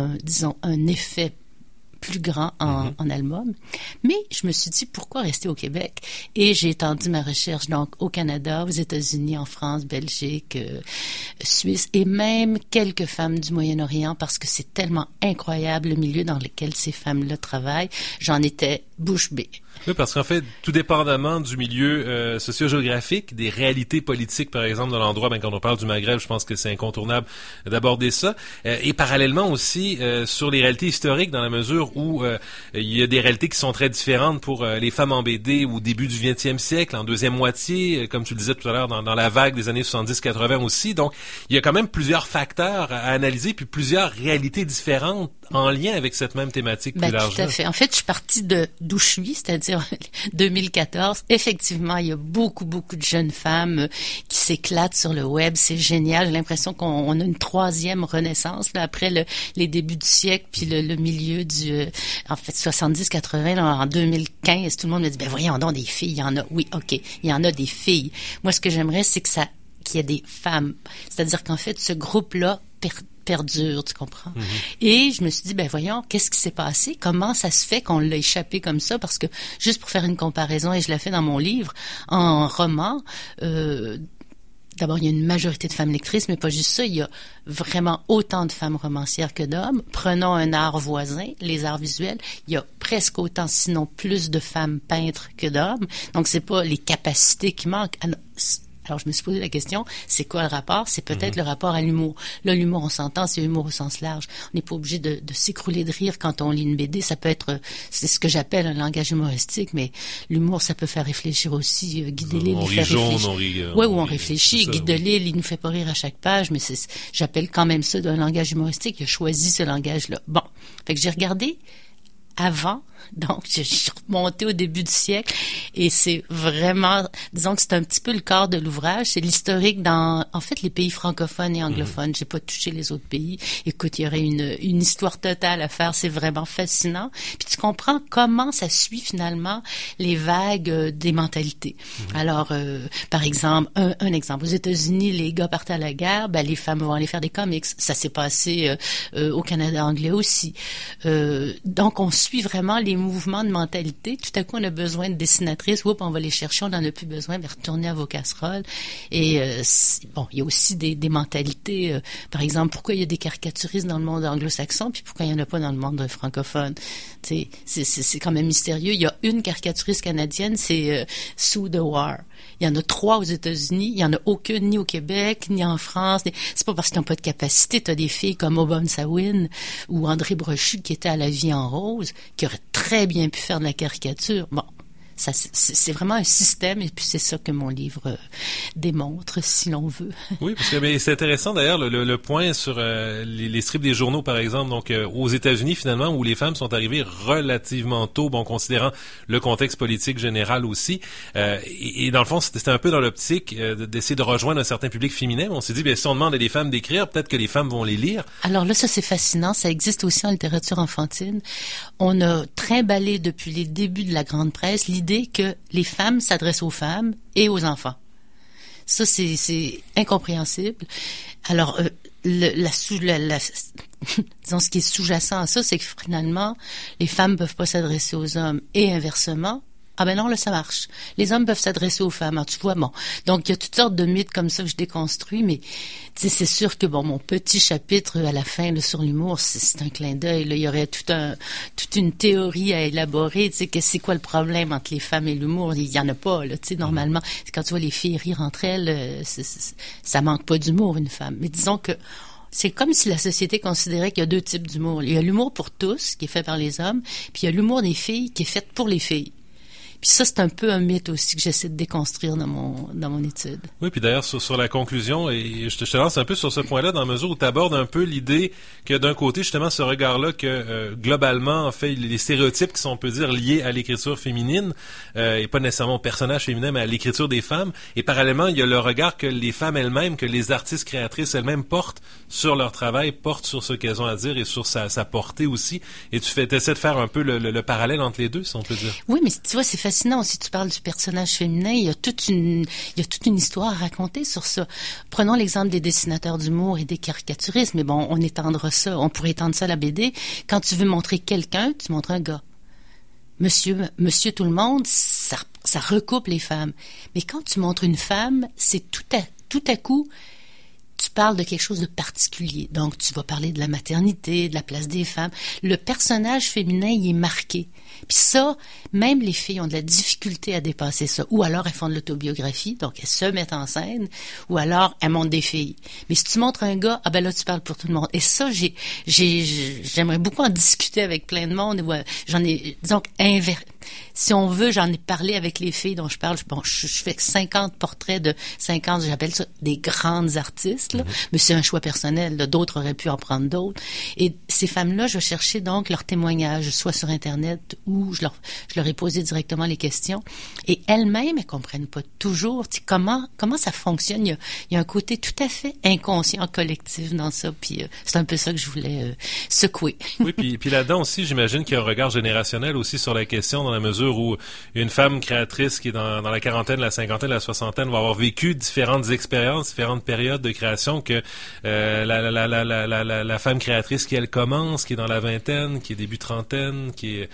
un effet plus grand en album. Mais je me suis dit, pourquoi rester au Québec? Et j'ai étendu ma recherche donc au Canada, aux États-Unis, en France, Belgique, Suisse, et même quelques femmes du Moyen-Orient, parce que c'est tellement incroyable le milieu dans lequel ces femmes-là travaillent. J'en étais bouche bée. Oui, parce qu'en fait, tout dépendamment du milieu socio-géographique, des réalités politiques, par exemple, dans l'endroit, quand on parle du Maghreb, je pense que c'est incontournable d'aborder ça. Et parallèlement aussi, sur les réalités historiques, dans la mesure où il y a des réalités qui sont très différentes pour les femmes en BD au début du 20e siècle, en deuxième moitié, comme tu le disais tout à l'heure, dans la vague des années 70-80 aussi. Donc, il y a quand même plusieurs facteurs à analyser, puis plusieurs réalités différentes en lien avec cette même thématique plus large. Tout à fait. En fait, je suis partie d'où je suis, c'est-à-dire 2014. Effectivement, il y a beaucoup de jeunes femmes qui s'éclatent sur le web. C'est génial. J'ai l'impression qu'on a une 3e renaissance là, après les débuts du siècle, puis le milieu du en fait 70-80, en 2015, tout le monde me dit voyons donc, des filles, il y en a. Oui, OK, il y en a des filles. Moi, ce que j'aimerais, c'est qu'il y ait des femmes. C'est-à-dire qu'en fait, ce groupe-là perdure, tu comprends? Et je me suis dit, ben voyons, qu'est-ce qui s'est passé? Comment ça se fait qu'on l'a échappé comme ça? Parce que, juste pour faire une comparaison, et je la fais dans mon livre, en roman, d'abord, il y a une majorité de femmes lectrices, mais pas juste ça. Il y a vraiment autant de femmes romancières que d'hommes. Prenons un art voisin, les arts visuels. Il y a presque autant, sinon plus de femmes peintres que d'hommes. Donc, c'est pas les capacités qui manquent. Alors, je me suis posé la question, c'est quoi le rapport? C'est peut-être le rapport à l'humour. Là, l'humour, on s'entend, c'est l'humour au sens large. On n'est pas obligé de s'écrouler de rire quand on lit une BD. Ça peut être, c'est ce que j'appelle un langage humoristique, mais l'humour, ça peut faire réfléchir aussi. Guy Delisle, il fait réfléchir. Oui, où on réfléchit. Guy Delisle, il nous fait pas rire à chaque page, mais j'appelle quand même ça d'un langage humoristique. Il a choisi ce langage-là. Bon. Fait que j'ai regardé avant, donc je suis remontée au début du siècle et c'est vraiment, disons que c'est un petit peu le corps de l'ouvrage, c'est l'historique dans, en fait, les pays francophones et anglophones. J'ai pas touché les autres pays. Écoute, il y aurait une histoire totale à faire, c'est vraiment fascinant. Puis tu comprends comment ça suit finalement les vagues des mentalités. Alors, par exemple, un exemple, aux États-Unis, les gars partent à la guerre, ben les femmes vont aller faire des comics. Ça s'est passé au Canada anglais aussi. Donc, on suit vraiment les mouvements de mentalité. Tout à coup, on a besoin de dessinatrices. Oups, on va les chercher. On n'en a plus besoin. Mais retourner à vos casseroles. Et bon, il y a aussi des mentalités. Par exemple, pourquoi il y a des caricaturistes dans le monde anglo-saxon, puis pourquoi il n'y en a pas dans le monde francophone? C'est quand même mystérieux. Il y a une caricaturiste canadienne, c'est Sue Dewar. Il y en a 3 aux États-Unis. Il y en a aucune ni au Québec, ni en France. C'est pas parce qu'ils n'ont pas de capacité. Tu as des filles comme Obon Sawin ou André Brochu qui étaient à La Vie en rose, qui auraient très bien pu faire de la caricature. Bon, ça, c'est vraiment un système, et puis c'est ça que mon livre démontre, si l'on veut. Oui, parce que c'est intéressant d'ailleurs le point sur les strips des journaux, par exemple. Donc, aux États-Unis, finalement, où les femmes sont arrivées relativement tôt, bon, considérant le contexte politique général aussi. Et dans le fond, c'était un peu dans l'optique d'essayer de rejoindre un certain public féminin. On s'est dit, bien, si on demande à des femmes d'écrire, peut-être que les femmes vont les lire. Alors là, ça, c'est fascinant. Ça existe aussi en littérature enfantine. On a trimballé depuis les débuts de la grande presse l'idée que les femmes s'adressent aux femmes et aux enfants. Ça, c'est incompréhensible. Alors, disons, ce qui est sous-jacent à ça, c'est que finalement, les femmes peuvent pas s'adresser aux hommes et inversement. Ah ben non, là, ça marche. Les hommes peuvent s'adresser aux femmes. Alors, tu vois, bon. Donc, il y a toutes sortes de mythes comme ça que je déconstruis, mais c'est sûr que, bon, mon petit chapitre à la fin là, sur l'humour, c'est un clin d'œil. Là. Il y aurait toute une théorie à élaborer. Tu sais, que c'est quoi le problème entre les femmes et l'humour? Il y en a pas, là, tu sais, normalement. Quand tu vois les filles rire entre elles, ça manque pas d'humour, une femme. Mais disons que c'est comme si la société considérait qu'il y a 2 types d'humour. Il y a l'humour pour tous, qui est fait par les hommes, puis il y a l'humour des filles, qui est fait pour les filles. Puis ça, c'est un peu un mythe aussi que j'essaie de déconstruire dans mon étude. Oui, puis d'ailleurs, sur la conclusion, et je te lance un peu sur ce point-là, dans la mesure où tu abordes un peu l'idée que d'un côté, justement, ce regard-là, que globalement, en fait, les stéréotypes qui sont, on peut dire, liés à l'écriture féminine, et pas nécessairement au personnage féminin, mais à l'écriture des femmes, et parallèlement, il y a le regard que les femmes elles-mêmes, que les artistes créatrices elles-mêmes portent sur leur travail, portent sur ce qu'elles ont à dire et sur sa portée aussi, et tu essaies de faire un peu le parallèle entre les deux, si on peut dire. Oui, mais tu vois, c'est fascinant aussi, tu parles du personnage féminin, il y a toute une histoire à raconter sur ça. Prenons l'exemple des dessinateurs d'humour et des caricaturistes, mais bon, on pourrait étendre ça à la BD. Quand tu veux montrer quelqu'un, tu montres un gars. Monsieur tout le monde, ça recoupe les femmes. Mais quand tu montres une femme, c'est tout à coup, tu parles de quelque chose de particulier. Donc, tu vas parler de la maternité, de la place des femmes. Le personnage féminin, il est marqué. Puis ça, même les filles ont de la difficulté à dépasser ça. Ou alors, elles font de l'autobiographie, donc elles se mettent en scène, ou alors, elles montrent des filles. Mais si tu montres un gars, ah ben là, tu parles pour tout le monde. Et ça, j'aimerais beaucoup en discuter avec plein de monde. J'en ai, disons, si on veut, j'en ai parlé avec les filles dont je parle. Bon, je fais 50 portraits de 50, j'appelle ça des grandes artistes, là. Mais c'est un choix personnel, là. D'autres auraient pu en prendre d'autres. Et ces femmes-là, je cherchais donc leurs témoignages, soit sur Internet ou je leur ai posé directement les questions. Et elles-mêmes, elles comprennent pas toujours comment ça fonctionne. Il y a un côté tout à fait inconscient, collectif dans ça. Puis c'est un peu ça que je voulais secouer. Oui, puis là-dedans aussi, j'imagine qu'il y a un regard générationnel aussi sur la question, dans la mesure où une femme créatrice qui est dans la quarantaine, la cinquantaine, la soixantaine va avoir vécu différentes expériences, différentes périodes de création que la femme créatrice qui, elle, commence, qui est dans la vingtaine, qui est début trentaine, qui est...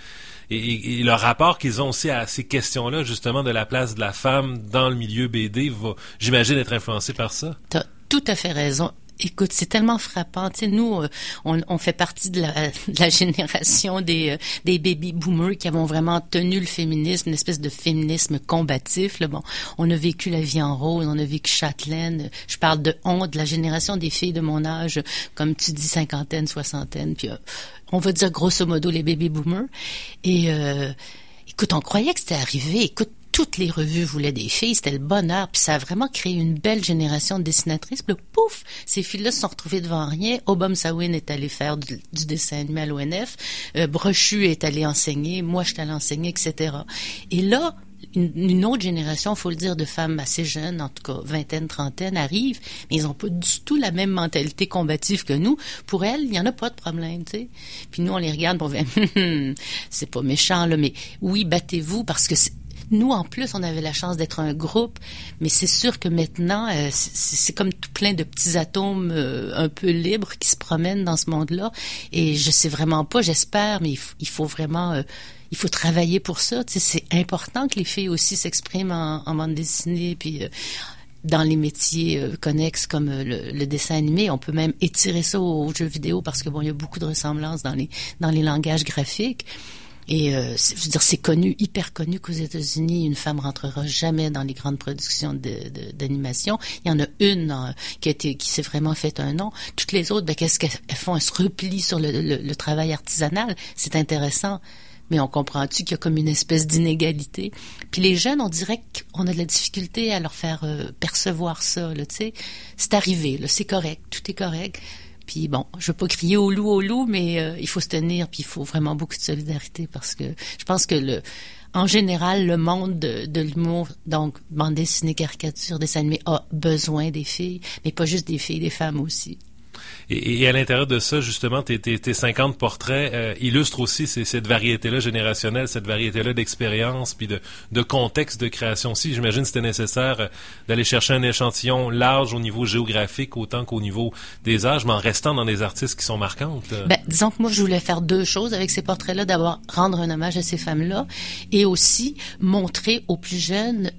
Et le rapport qu'ils ont aussi à ces questions-là, justement, de la place de la femme dans le milieu BD, va, j'imagine, être influencé par ça. T'as tout à fait raison. Écoute, c'est tellement frappant. Tu sais, nous, on fait partie de la génération des baby boomers qui avons vraiment tenu le féminisme, une espèce de féminisme combatif. Là. Bon, on a vécu La vie en rose, on a vécu Châtelaine. Je parle de la génération des filles de mon âge, comme tu dis, cinquantaine, soixantaine. Puis on va dire grosso modo les baby boomers. Et écoute, on croyait que c'était arrivé. Écoute, toutes les revues voulaient des filles, c'était le bonheur, puis ça a vraiment créé une belle génération de dessinatrices. Puis là, pouf, ces filles-là se sont retrouvées devant rien. Obama Sawin est allé faire du dessin animé à l'ONF, Brochu est allé enseigner, moi je suis allée enseigner, etc. Et là, une autre génération, faut le dire, de femmes assez jeunes, en tout cas vingtaine, trentaine, arrivent, mais ils ont pas du tout la même mentalité combative que nous. Pour elles, il y en a pas de problème, tu sais. Puis nous, on les regarde, on fait, c'est pas méchant, là, mais oui, battez-vous, parce que nous, en plus, on avait la chance d'être un groupe, mais c'est sûr que maintenant, c'est comme tout plein de petits atomes un peu libres qui se promènent dans ce monde-là. Et je sais vraiment pas, j'espère, mais il faut vraiment... il faut travailler pour ça. Tu sais, c'est important que les filles aussi s'expriment en bande dessinée, puis... dans les métiers connexes comme le dessin animé, on peut même étirer ça aux jeux vidéo parce que bon, il y a beaucoup de ressemblances dans les langages graphiques. Et je veux dire, c'est connu, hyper connu qu'aux États-Unis, une femme rentrera jamais dans les grandes productions d'animation. Il y en a une qui s'est vraiment fait un nom. Toutes les autres, ben qu'est-ce qu'elles font? Elles se replient sur le travail artisanal. C'est intéressant. Mais on comprend-tu qu'il y a comme une espèce d'inégalité? Puis les jeunes, on dirait qu'on a de la difficulté à leur faire percevoir ça, là, tu sais. C'est arrivé, là, c'est correct, tout est correct. Puis bon, je veux pas crier au loup, mais il faut se tenir, puis il faut vraiment beaucoup de solidarité parce que je pense que en général, le monde de l'humour, donc bande dessinée, caricature, dessin animé, a besoin des filles, mais pas juste des filles, des femmes aussi. Et à l'intérieur de ça, justement, tes 50 portraits illustrent aussi cette variété-là générationnelle, cette variété-là d'expérience, puis de contexte de création aussi. J'imagine que c'était nécessaire d'aller chercher un échantillon large au niveau géographique autant qu'au niveau des âges, mais en restant dans des artistes qui sont marquantes. Ben, disons que moi, je voulais faire deux choses avec ces portraits-là. D'abord, rendre un hommage à ces femmes-là et aussi montrer aux plus jeunes...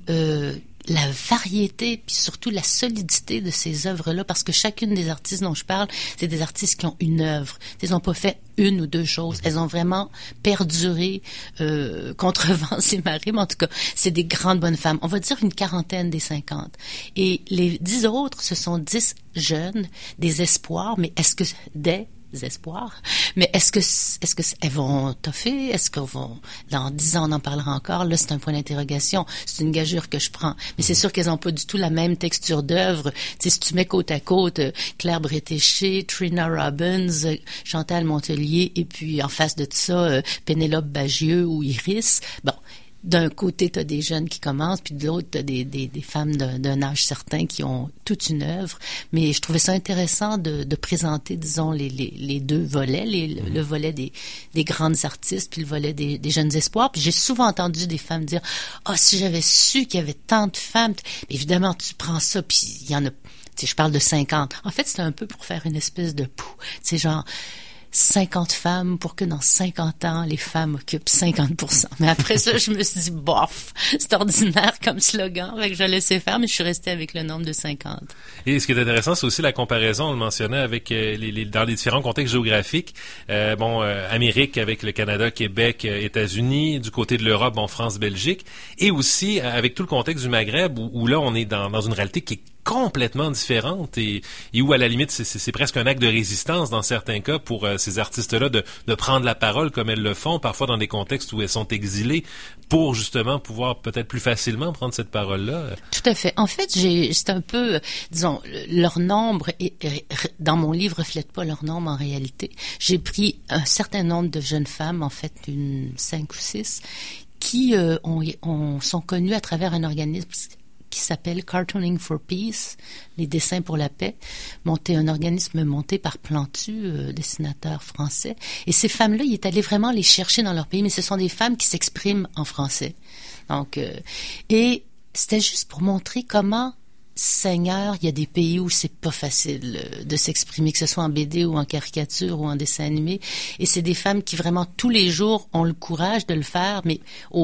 la variété puis surtout la solidité de ces œuvres-là, parce que chacune des artistes dont je parle, c'est des artistes qui ont une œuvre. Ils n'ont pas fait une ou deux choses. Elles ont vraiment perduré contre vents et marées, mais en tout cas, c'est des grandes bonnes femmes. On va dire une quarantaine des 50. Et les 10 autres, ce sont 10 jeunes, des espoirs, mais est-ce que espoirs, mais est-ce que elles vont toffer? Est-ce qu'on va, dans 10 ans, on en parlera encore? Là, c'est un point d'interrogation. C'est une gageure que je prends. Mais c'est sûr qu'elles ont pas du tout la même texture d'œuvre. Tu sais, si tu mets côte à côte Claire Bretéché, Trina Robbins, Chantal Montelier, et puis en face de tout ça, Pénélope Bagieux ou Iris, bon, d'un côté, tu as des jeunes qui commencent, puis de l'autre, tu as des femmes d'un âge certain qui ont toute une œuvre. Mais je trouvais ça intéressant de présenter, disons, les deux volets, le volet des grandes artistes, puis le volet des jeunes espoirs. Puis j'ai souvent entendu des femmes dire « Ah, si j'avais su qu'il y avait tant de femmes... » Évidemment, tu prends ça, puis il y en a... Tu sais, je parle de 50. En fait, c'était un peu pour faire une espèce de poux. Tu sais, genre... 50 femmes pour que dans 50 ans, les femmes occupent 50%. Mais après ça, je me suis dit, bof, c'est ordinaire comme slogan. Fait que je laissais faire, mais je suis restée avec le nombre de 50. Et ce qui est intéressant, c'est aussi la comparaison, on le mentionnait, avec dans les différents contextes géographiques. Amérique avec le Canada, Québec, États-Unis, du côté de l'Europe, France, Belgique. Et aussi avec tout le contexte du Maghreb, où là, on est dans une réalité qui est complètement différente et où, à la limite, c'est presque un acte de résistance dans certains cas pour ces artistes-là de prendre la parole comme elles le font, parfois dans des contextes où elles sont exilées, pour justement pouvoir peut-être plus facilement prendre cette parole-là. Tout à fait. En fait, c'est un peu, disons, leur nombre, dans mon livre, reflète pas leur nombre en réalité. J'ai pris un certain nombre de jeunes femmes, en fait, 5 ou 6, qui sont connues à travers un organisme qui s'appelle Cartooning for Peace, les dessins pour la paix, un organisme monté par Plantu, dessinateur français. Et ces femmes-là, il est allé vraiment les chercher dans leur pays, mais ce sont des femmes qui s'expriment en français. Donc, et c'était juste pour montrer comment, Seigneur, il y a des pays où c'est pas facile de s'exprimer, que ce soit en BD ou en caricature ou en dessin animé. Et c'est des femmes qui vraiment tous les jours ont le courage de le faire, mais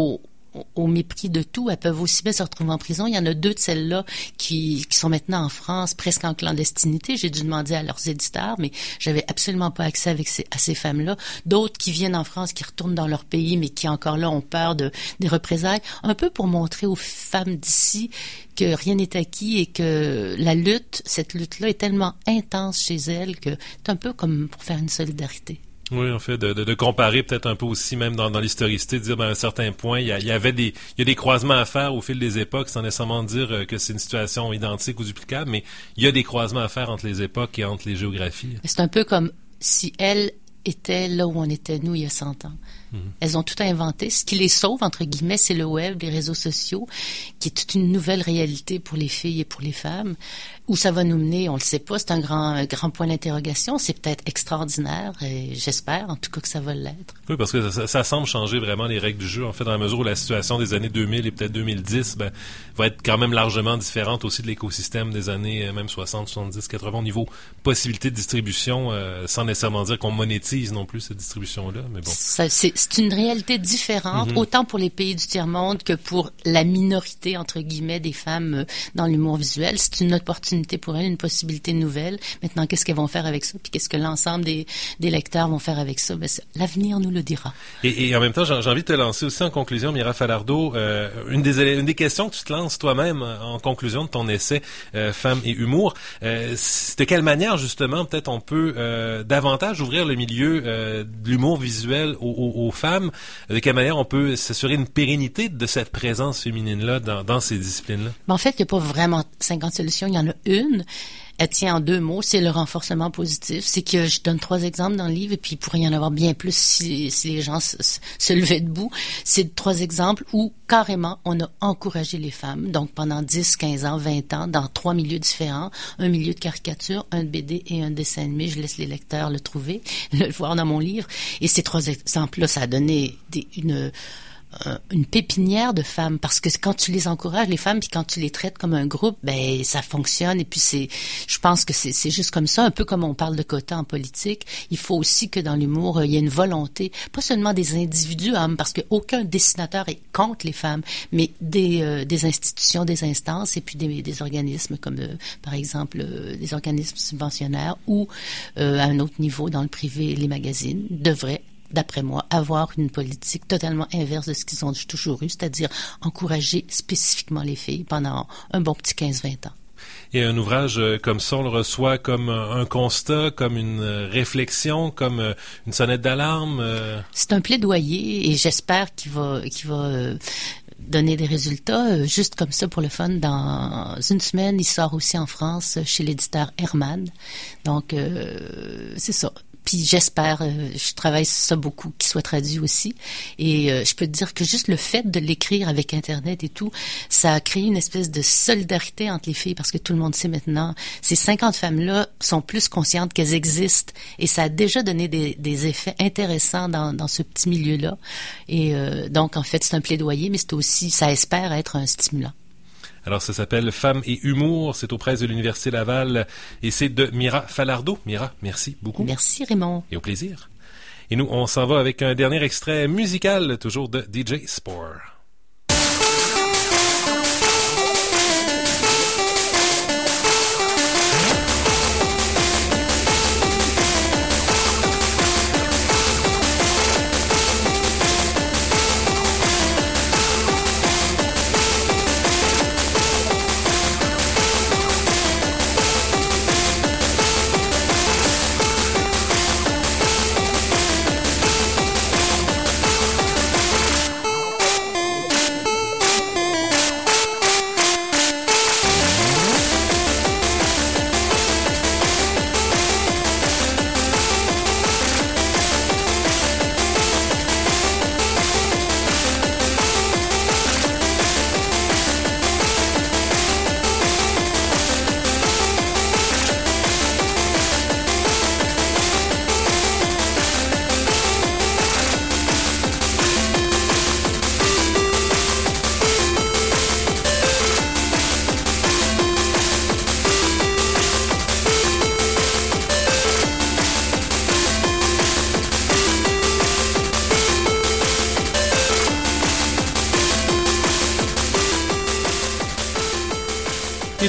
au mépris de tout, elles peuvent aussi bien se retrouver en prison. Il y en a 2 de celles-là qui sont maintenant en France, presque en clandestinité. J'ai dû demander à leurs éditeurs, mais j'avais absolument pas accès à ces femmes-là. D'autres qui viennent en France, qui retournent dans leur pays, mais qui encore là ont peur des représailles. Un peu pour montrer aux femmes d'ici que rien n'est acquis et que cette lutte-là est tellement intense chez elles que c'est un peu comme pour faire une solidarité. Oui, en fait, de comparer peut-être un peu aussi, même dans l'historicité, de dire, à un certain point, il y a des croisements à faire au fil des époques, sans nécessairement dire que c'est une situation identique ou duplicable, mais il y a des croisements à faire entre les époques et entre les géographies. C'est un peu comme si elles étaient là où on était, nous, il y a 100 ans. Elles ont tout inventé. Ce qui les sauve, entre guillemets, c'est le web, les réseaux sociaux, qui est toute une nouvelle réalité pour les filles et pour les femmes. Où ça va nous mener, on le sait pas. C'est un grand point d'interrogation. C'est peut-être extraordinaire et j'espère, en tout cas, que ça va l'être. Oui, parce que ça semble changer vraiment les règles du jeu. En fait, dans la mesure où la situation des années 2000 et peut-être 2010, va être quand même largement différente aussi de l'écosystème des années même 60, 70, 80 au niveau possibilité de distribution, sans nécessairement dire qu'on monétise non plus cette distribution-là. Mais bon. C'est une réalité différente, autant pour les pays du tiers-monde que pour la minorité, entre guillemets, des femmes dans l'humour visuel. C'est une opportunité pour elles, une possibilité nouvelle. Maintenant, qu'est-ce qu'elles vont faire avec ça? Puis qu'est-ce que l'ensemble des lecteurs vont faire avec ça? L'avenir nous le dira. Et en même temps, j'ai envie de te lancer aussi en conclusion, Mira Falardeau, une des questions que tu te lances toi-même en conclusion de ton essai Femmes et humour, de quelle manière, justement, peut-être on peut davantage ouvrir le milieu de l'humour visuel aux femmes, de quelle manière on peut s'assurer une pérennité de cette présence féminine-là dans ces disciplines-là? En fait, il n'y a pas vraiment 50 solutions, il y en a une. Elle tient en 2 mots, c'est le renforcement positif. C'est que je donne 3 exemples dans le livre et puis il pourrait y en avoir bien plus si les gens se levaient debout. C'est 3 exemples où carrément on a encouragé les femmes, donc pendant 10, 15 ans, 20 ans, dans 3 milieux différents, un milieu de caricature, un de BD et un de dessin animé. Je laisse les lecteurs le trouver, le voir dans mon livre. Et ces 3 exemples-là, ça a donné une pépinière de femmes, parce que quand tu les encourages, les femmes, puis quand tu les traites comme un groupe, ça fonctionne. Et puis je pense que c'est juste comme ça, un peu comme on parle de quotas en politique. Il faut aussi que dans l'humour, il y ait une volonté, pas seulement des individus, parce qu'aucun dessinateur est contre les femmes, mais des institutions, des instances, et puis des organismes comme, par exemple, des organismes subventionnaires ou à un autre niveau, dans le privé, les magazines, devraient, d'après moi, avoir une politique totalement inverse de ce qu'ils ont toujours eu, c'est-à-dire encourager spécifiquement les filles pendant un bon petit 15-20 ans. Et un ouvrage comme ça, on le reçoit comme un constat, comme une réflexion, comme une sonnette d'alarme? C'est un plaidoyer et j'espère qu'il va donner des résultats. Juste comme ça, pour le fun, dans une semaine, il sort aussi en France chez l'éditeur Herman. Donc, c'est ça. Puis j'espère, je travaille sur ça beaucoup, qu'il soit traduit aussi. Et je peux te dire que juste le fait de l'écrire avec Internet et tout, ça a créé une espèce de solidarité entre les filles, parce que tout le monde sait maintenant, ces 50 femmes-là sont plus conscientes qu'elles existent. Et ça a déjà donné des effets intéressants dans ce petit milieu-là. Et donc, en fait, c'est un plaidoyer, mais c'est aussi, ça espère être un stimulant. Alors, ça s'appelle Femmes et humour. C'est aux presses de l'Université Laval et c'est de Mira Falardeau. Mira, merci beaucoup. Merci, Raymond. Et au plaisir. Et nous, on s'en va avec un dernier extrait musical, toujours de DJ Spore.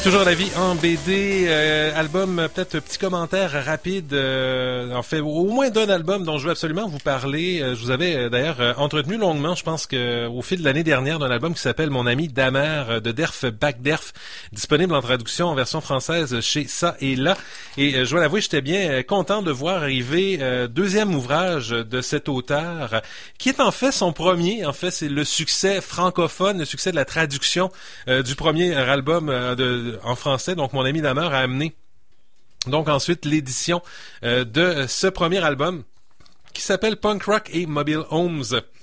Toujours la vie en BD, album, peut-être petit commentaire rapide, en fait au moins d'un album dont je veux absolument vous parler. Je vous avais d'ailleurs entretenu longuement, je pense que au fil de l'année dernière, d'un album qui s'appelle Mon ami Damer de Derf Backderf, disponible en traduction en version française chez Ça et Là. Et je dois l'avouer, j'étais bien content de voir arriver deuxième ouvrage de cet auteur, qui est en fait son premier. En fait, c'est le succès francophone, le succès de la traduction du premier album en français. Donc, Mon ami Damer a amené donc ensuite l'édition de ce premier album qui s'appelle Punk Rock et Mobile Homes.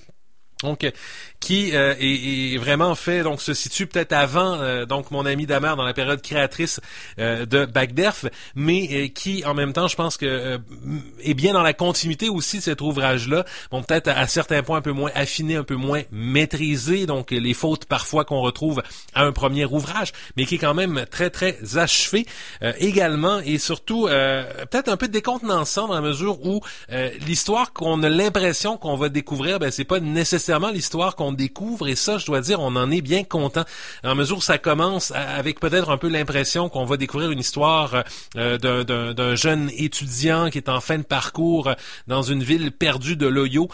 Donc, qui est vraiment fait, donc se situe peut-être avant donc Mon ami Damer dans la période créatrice de Backderf, mais qui en même temps, je pense que est bien dans la continuité aussi de cet ouvrage-là. Bon, peut-être à certains points un peu moins affiné, un peu moins maîtrisé, donc les fautes parfois qu'on retrouve à un premier ouvrage, mais qui est quand même très très achevé également, et surtout peut-être un peu décontenançant dans la mesure où l'histoire qu'on a l'impression qu'on va découvrir, ben c'est pas nécessairement l'histoire qu'on découvre, et ça, je dois dire, on en est bien content, en mesure où ça commence avec peut-être un peu l'impression qu'on va découvrir une histoire d'un jeune étudiant qui est en fin de parcours dans une ville perdue de l'Ohio,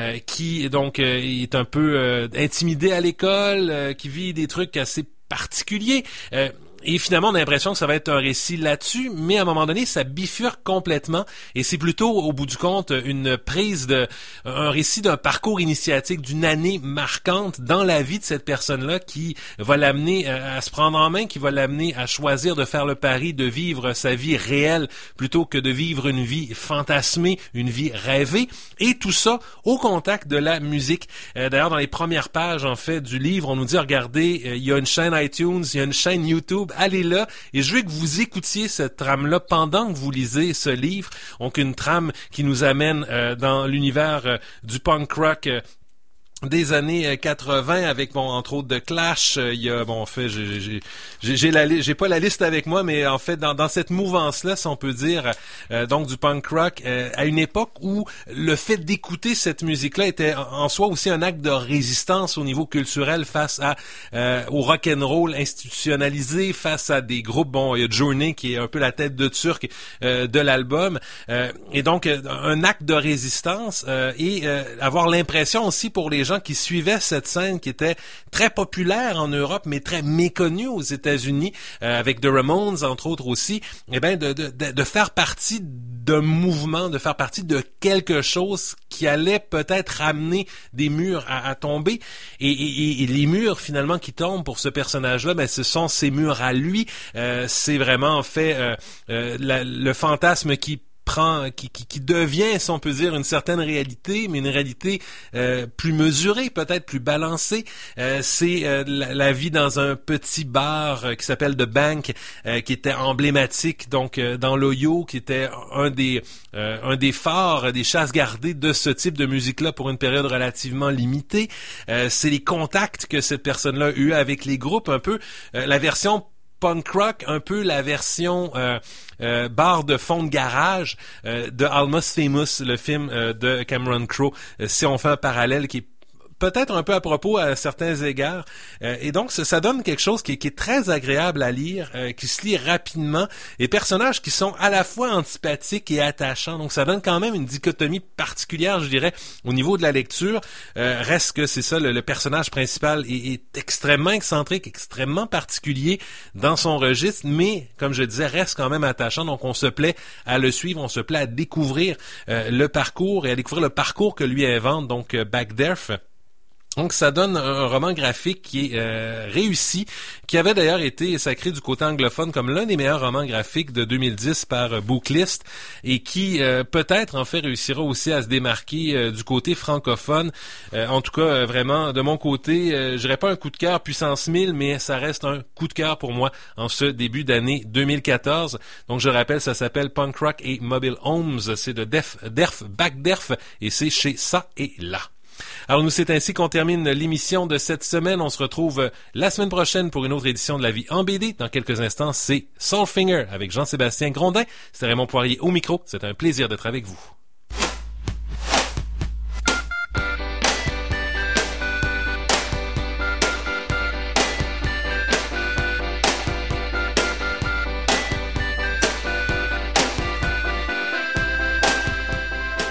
qui donc est un peu intimidé à l'école, qui vit des trucs assez particuliers. Et finalement, on a l'impression que ça va être un récit là-dessus, mais à un moment donné, ça bifurque complètement, et c'est plutôt, au bout du compte, une prise un récit d'un parcours initiatique, d'une année marquante dans la vie de cette personne-là, qui va l'amener à se prendre en main, qui va l'amener à choisir de faire le pari de vivre sa vie réelle plutôt que de vivre une vie fantasmée, une vie rêvée, et tout ça au contact de la musique. D'ailleurs, dans les premières pages, en fait, du livre, on nous dit, regardez, il y a une chaîne iTunes, il y a une chaîne YouTube, allez là, et je veux que vous écoutiez cette trame-là pendant que vous lisez ce livre. Donc, une trame qui nous amène dans l'univers du punk rock des années 80, avec entre autres The Clash. Il y a en fait j'ai pas la liste avec moi, mais en fait dans cette mouvance là, si on peut dire, donc du punk rock, à une époque où le fait d'écouter cette musique là était en soi aussi un acte de résistance au niveau culturel face à au rock and roll institutionnalisé, face à des groupes, il y a Journey qui est un peu la tête de turc de l'album, et donc un acte de résistance, et avoir l'impression aussi pour les gens qui suivaient cette scène qui était très populaire en Europe, mais très méconnue aux États-Unis, avec The Ramones, entre autres aussi, de faire partie d'un mouvement, de faire partie de quelque chose qui allait peut-être amener des murs à tomber. Et les murs, finalement, qui tombent pour ce personnage-là, ce sont ces murs à lui. C'est vraiment, en fait, le fantasme qui devient, si on peut dire, une certaine réalité, mais une réalité plus mesurée, peut-être plus balancée. C'est la vie dans un petit bar qui s'appelle The Bank, qui était emblématique, donc dans l'Ohio, qui était un des phares, des chasses gardées de ce type de musique-là pour une période relativement limitée. C'est les contacts que cette personne-là a eu avec les groupes, un peu la version punk rock, un peu la version bar de fond de garage de Almost Famous, le film de Cameron Crowe, si on fait un parallèle qui est peut-être un peu à propos à certains égards. Et donc, ça donne quelque chose qui est très agréable à lire, qui se lit rapidement, et personnages qui sont à la fois antipathiques et attachants. Donc, ça donne quand même une dichotomie particulière, je dirais, au niveau de la lecture. Reste que c'est ça, le personnage principal est extrêmement excentrique, extrêmement particulier dans son registre, mais, comme je disais, reste quand même attachant. Donc, on se plaît à le suivre, on se plaît à découvrir le parcours, et à découvrir le parcours que lui invente, donc Backderf. Donc, ça donne un roman graphique qui est réussi, qui avait d'ailleurs été sacré du côté anglophone comme l'un des meilleurs romans graphiques de 2010 par Booklist, et qui peut-être en fait réussira aussi à se démarquer du côté francophone. En tout cas, vraiment, de mon côté, je dirais pas un coup de cœur puissance 1000, mais ça reste un coup de cœur pour moi en ce début d'année 2014. Donc, je rappelle, ça s'appelle Punk Rock et Mobile Homes, c'est de Derf Backderf, et c'est chez Ça et Là. Alors, c'est ainsi qu'on termine l'émission de cette semaine. On se retrouve la semaine prochaine pour une autre édition de La Vie en BD. Dans quelques instants, c'est Soulfinger avec Jean-Sébastien Grondin. C'était Raymond Poirier au micro. C'est un plaisir d'être avec vous.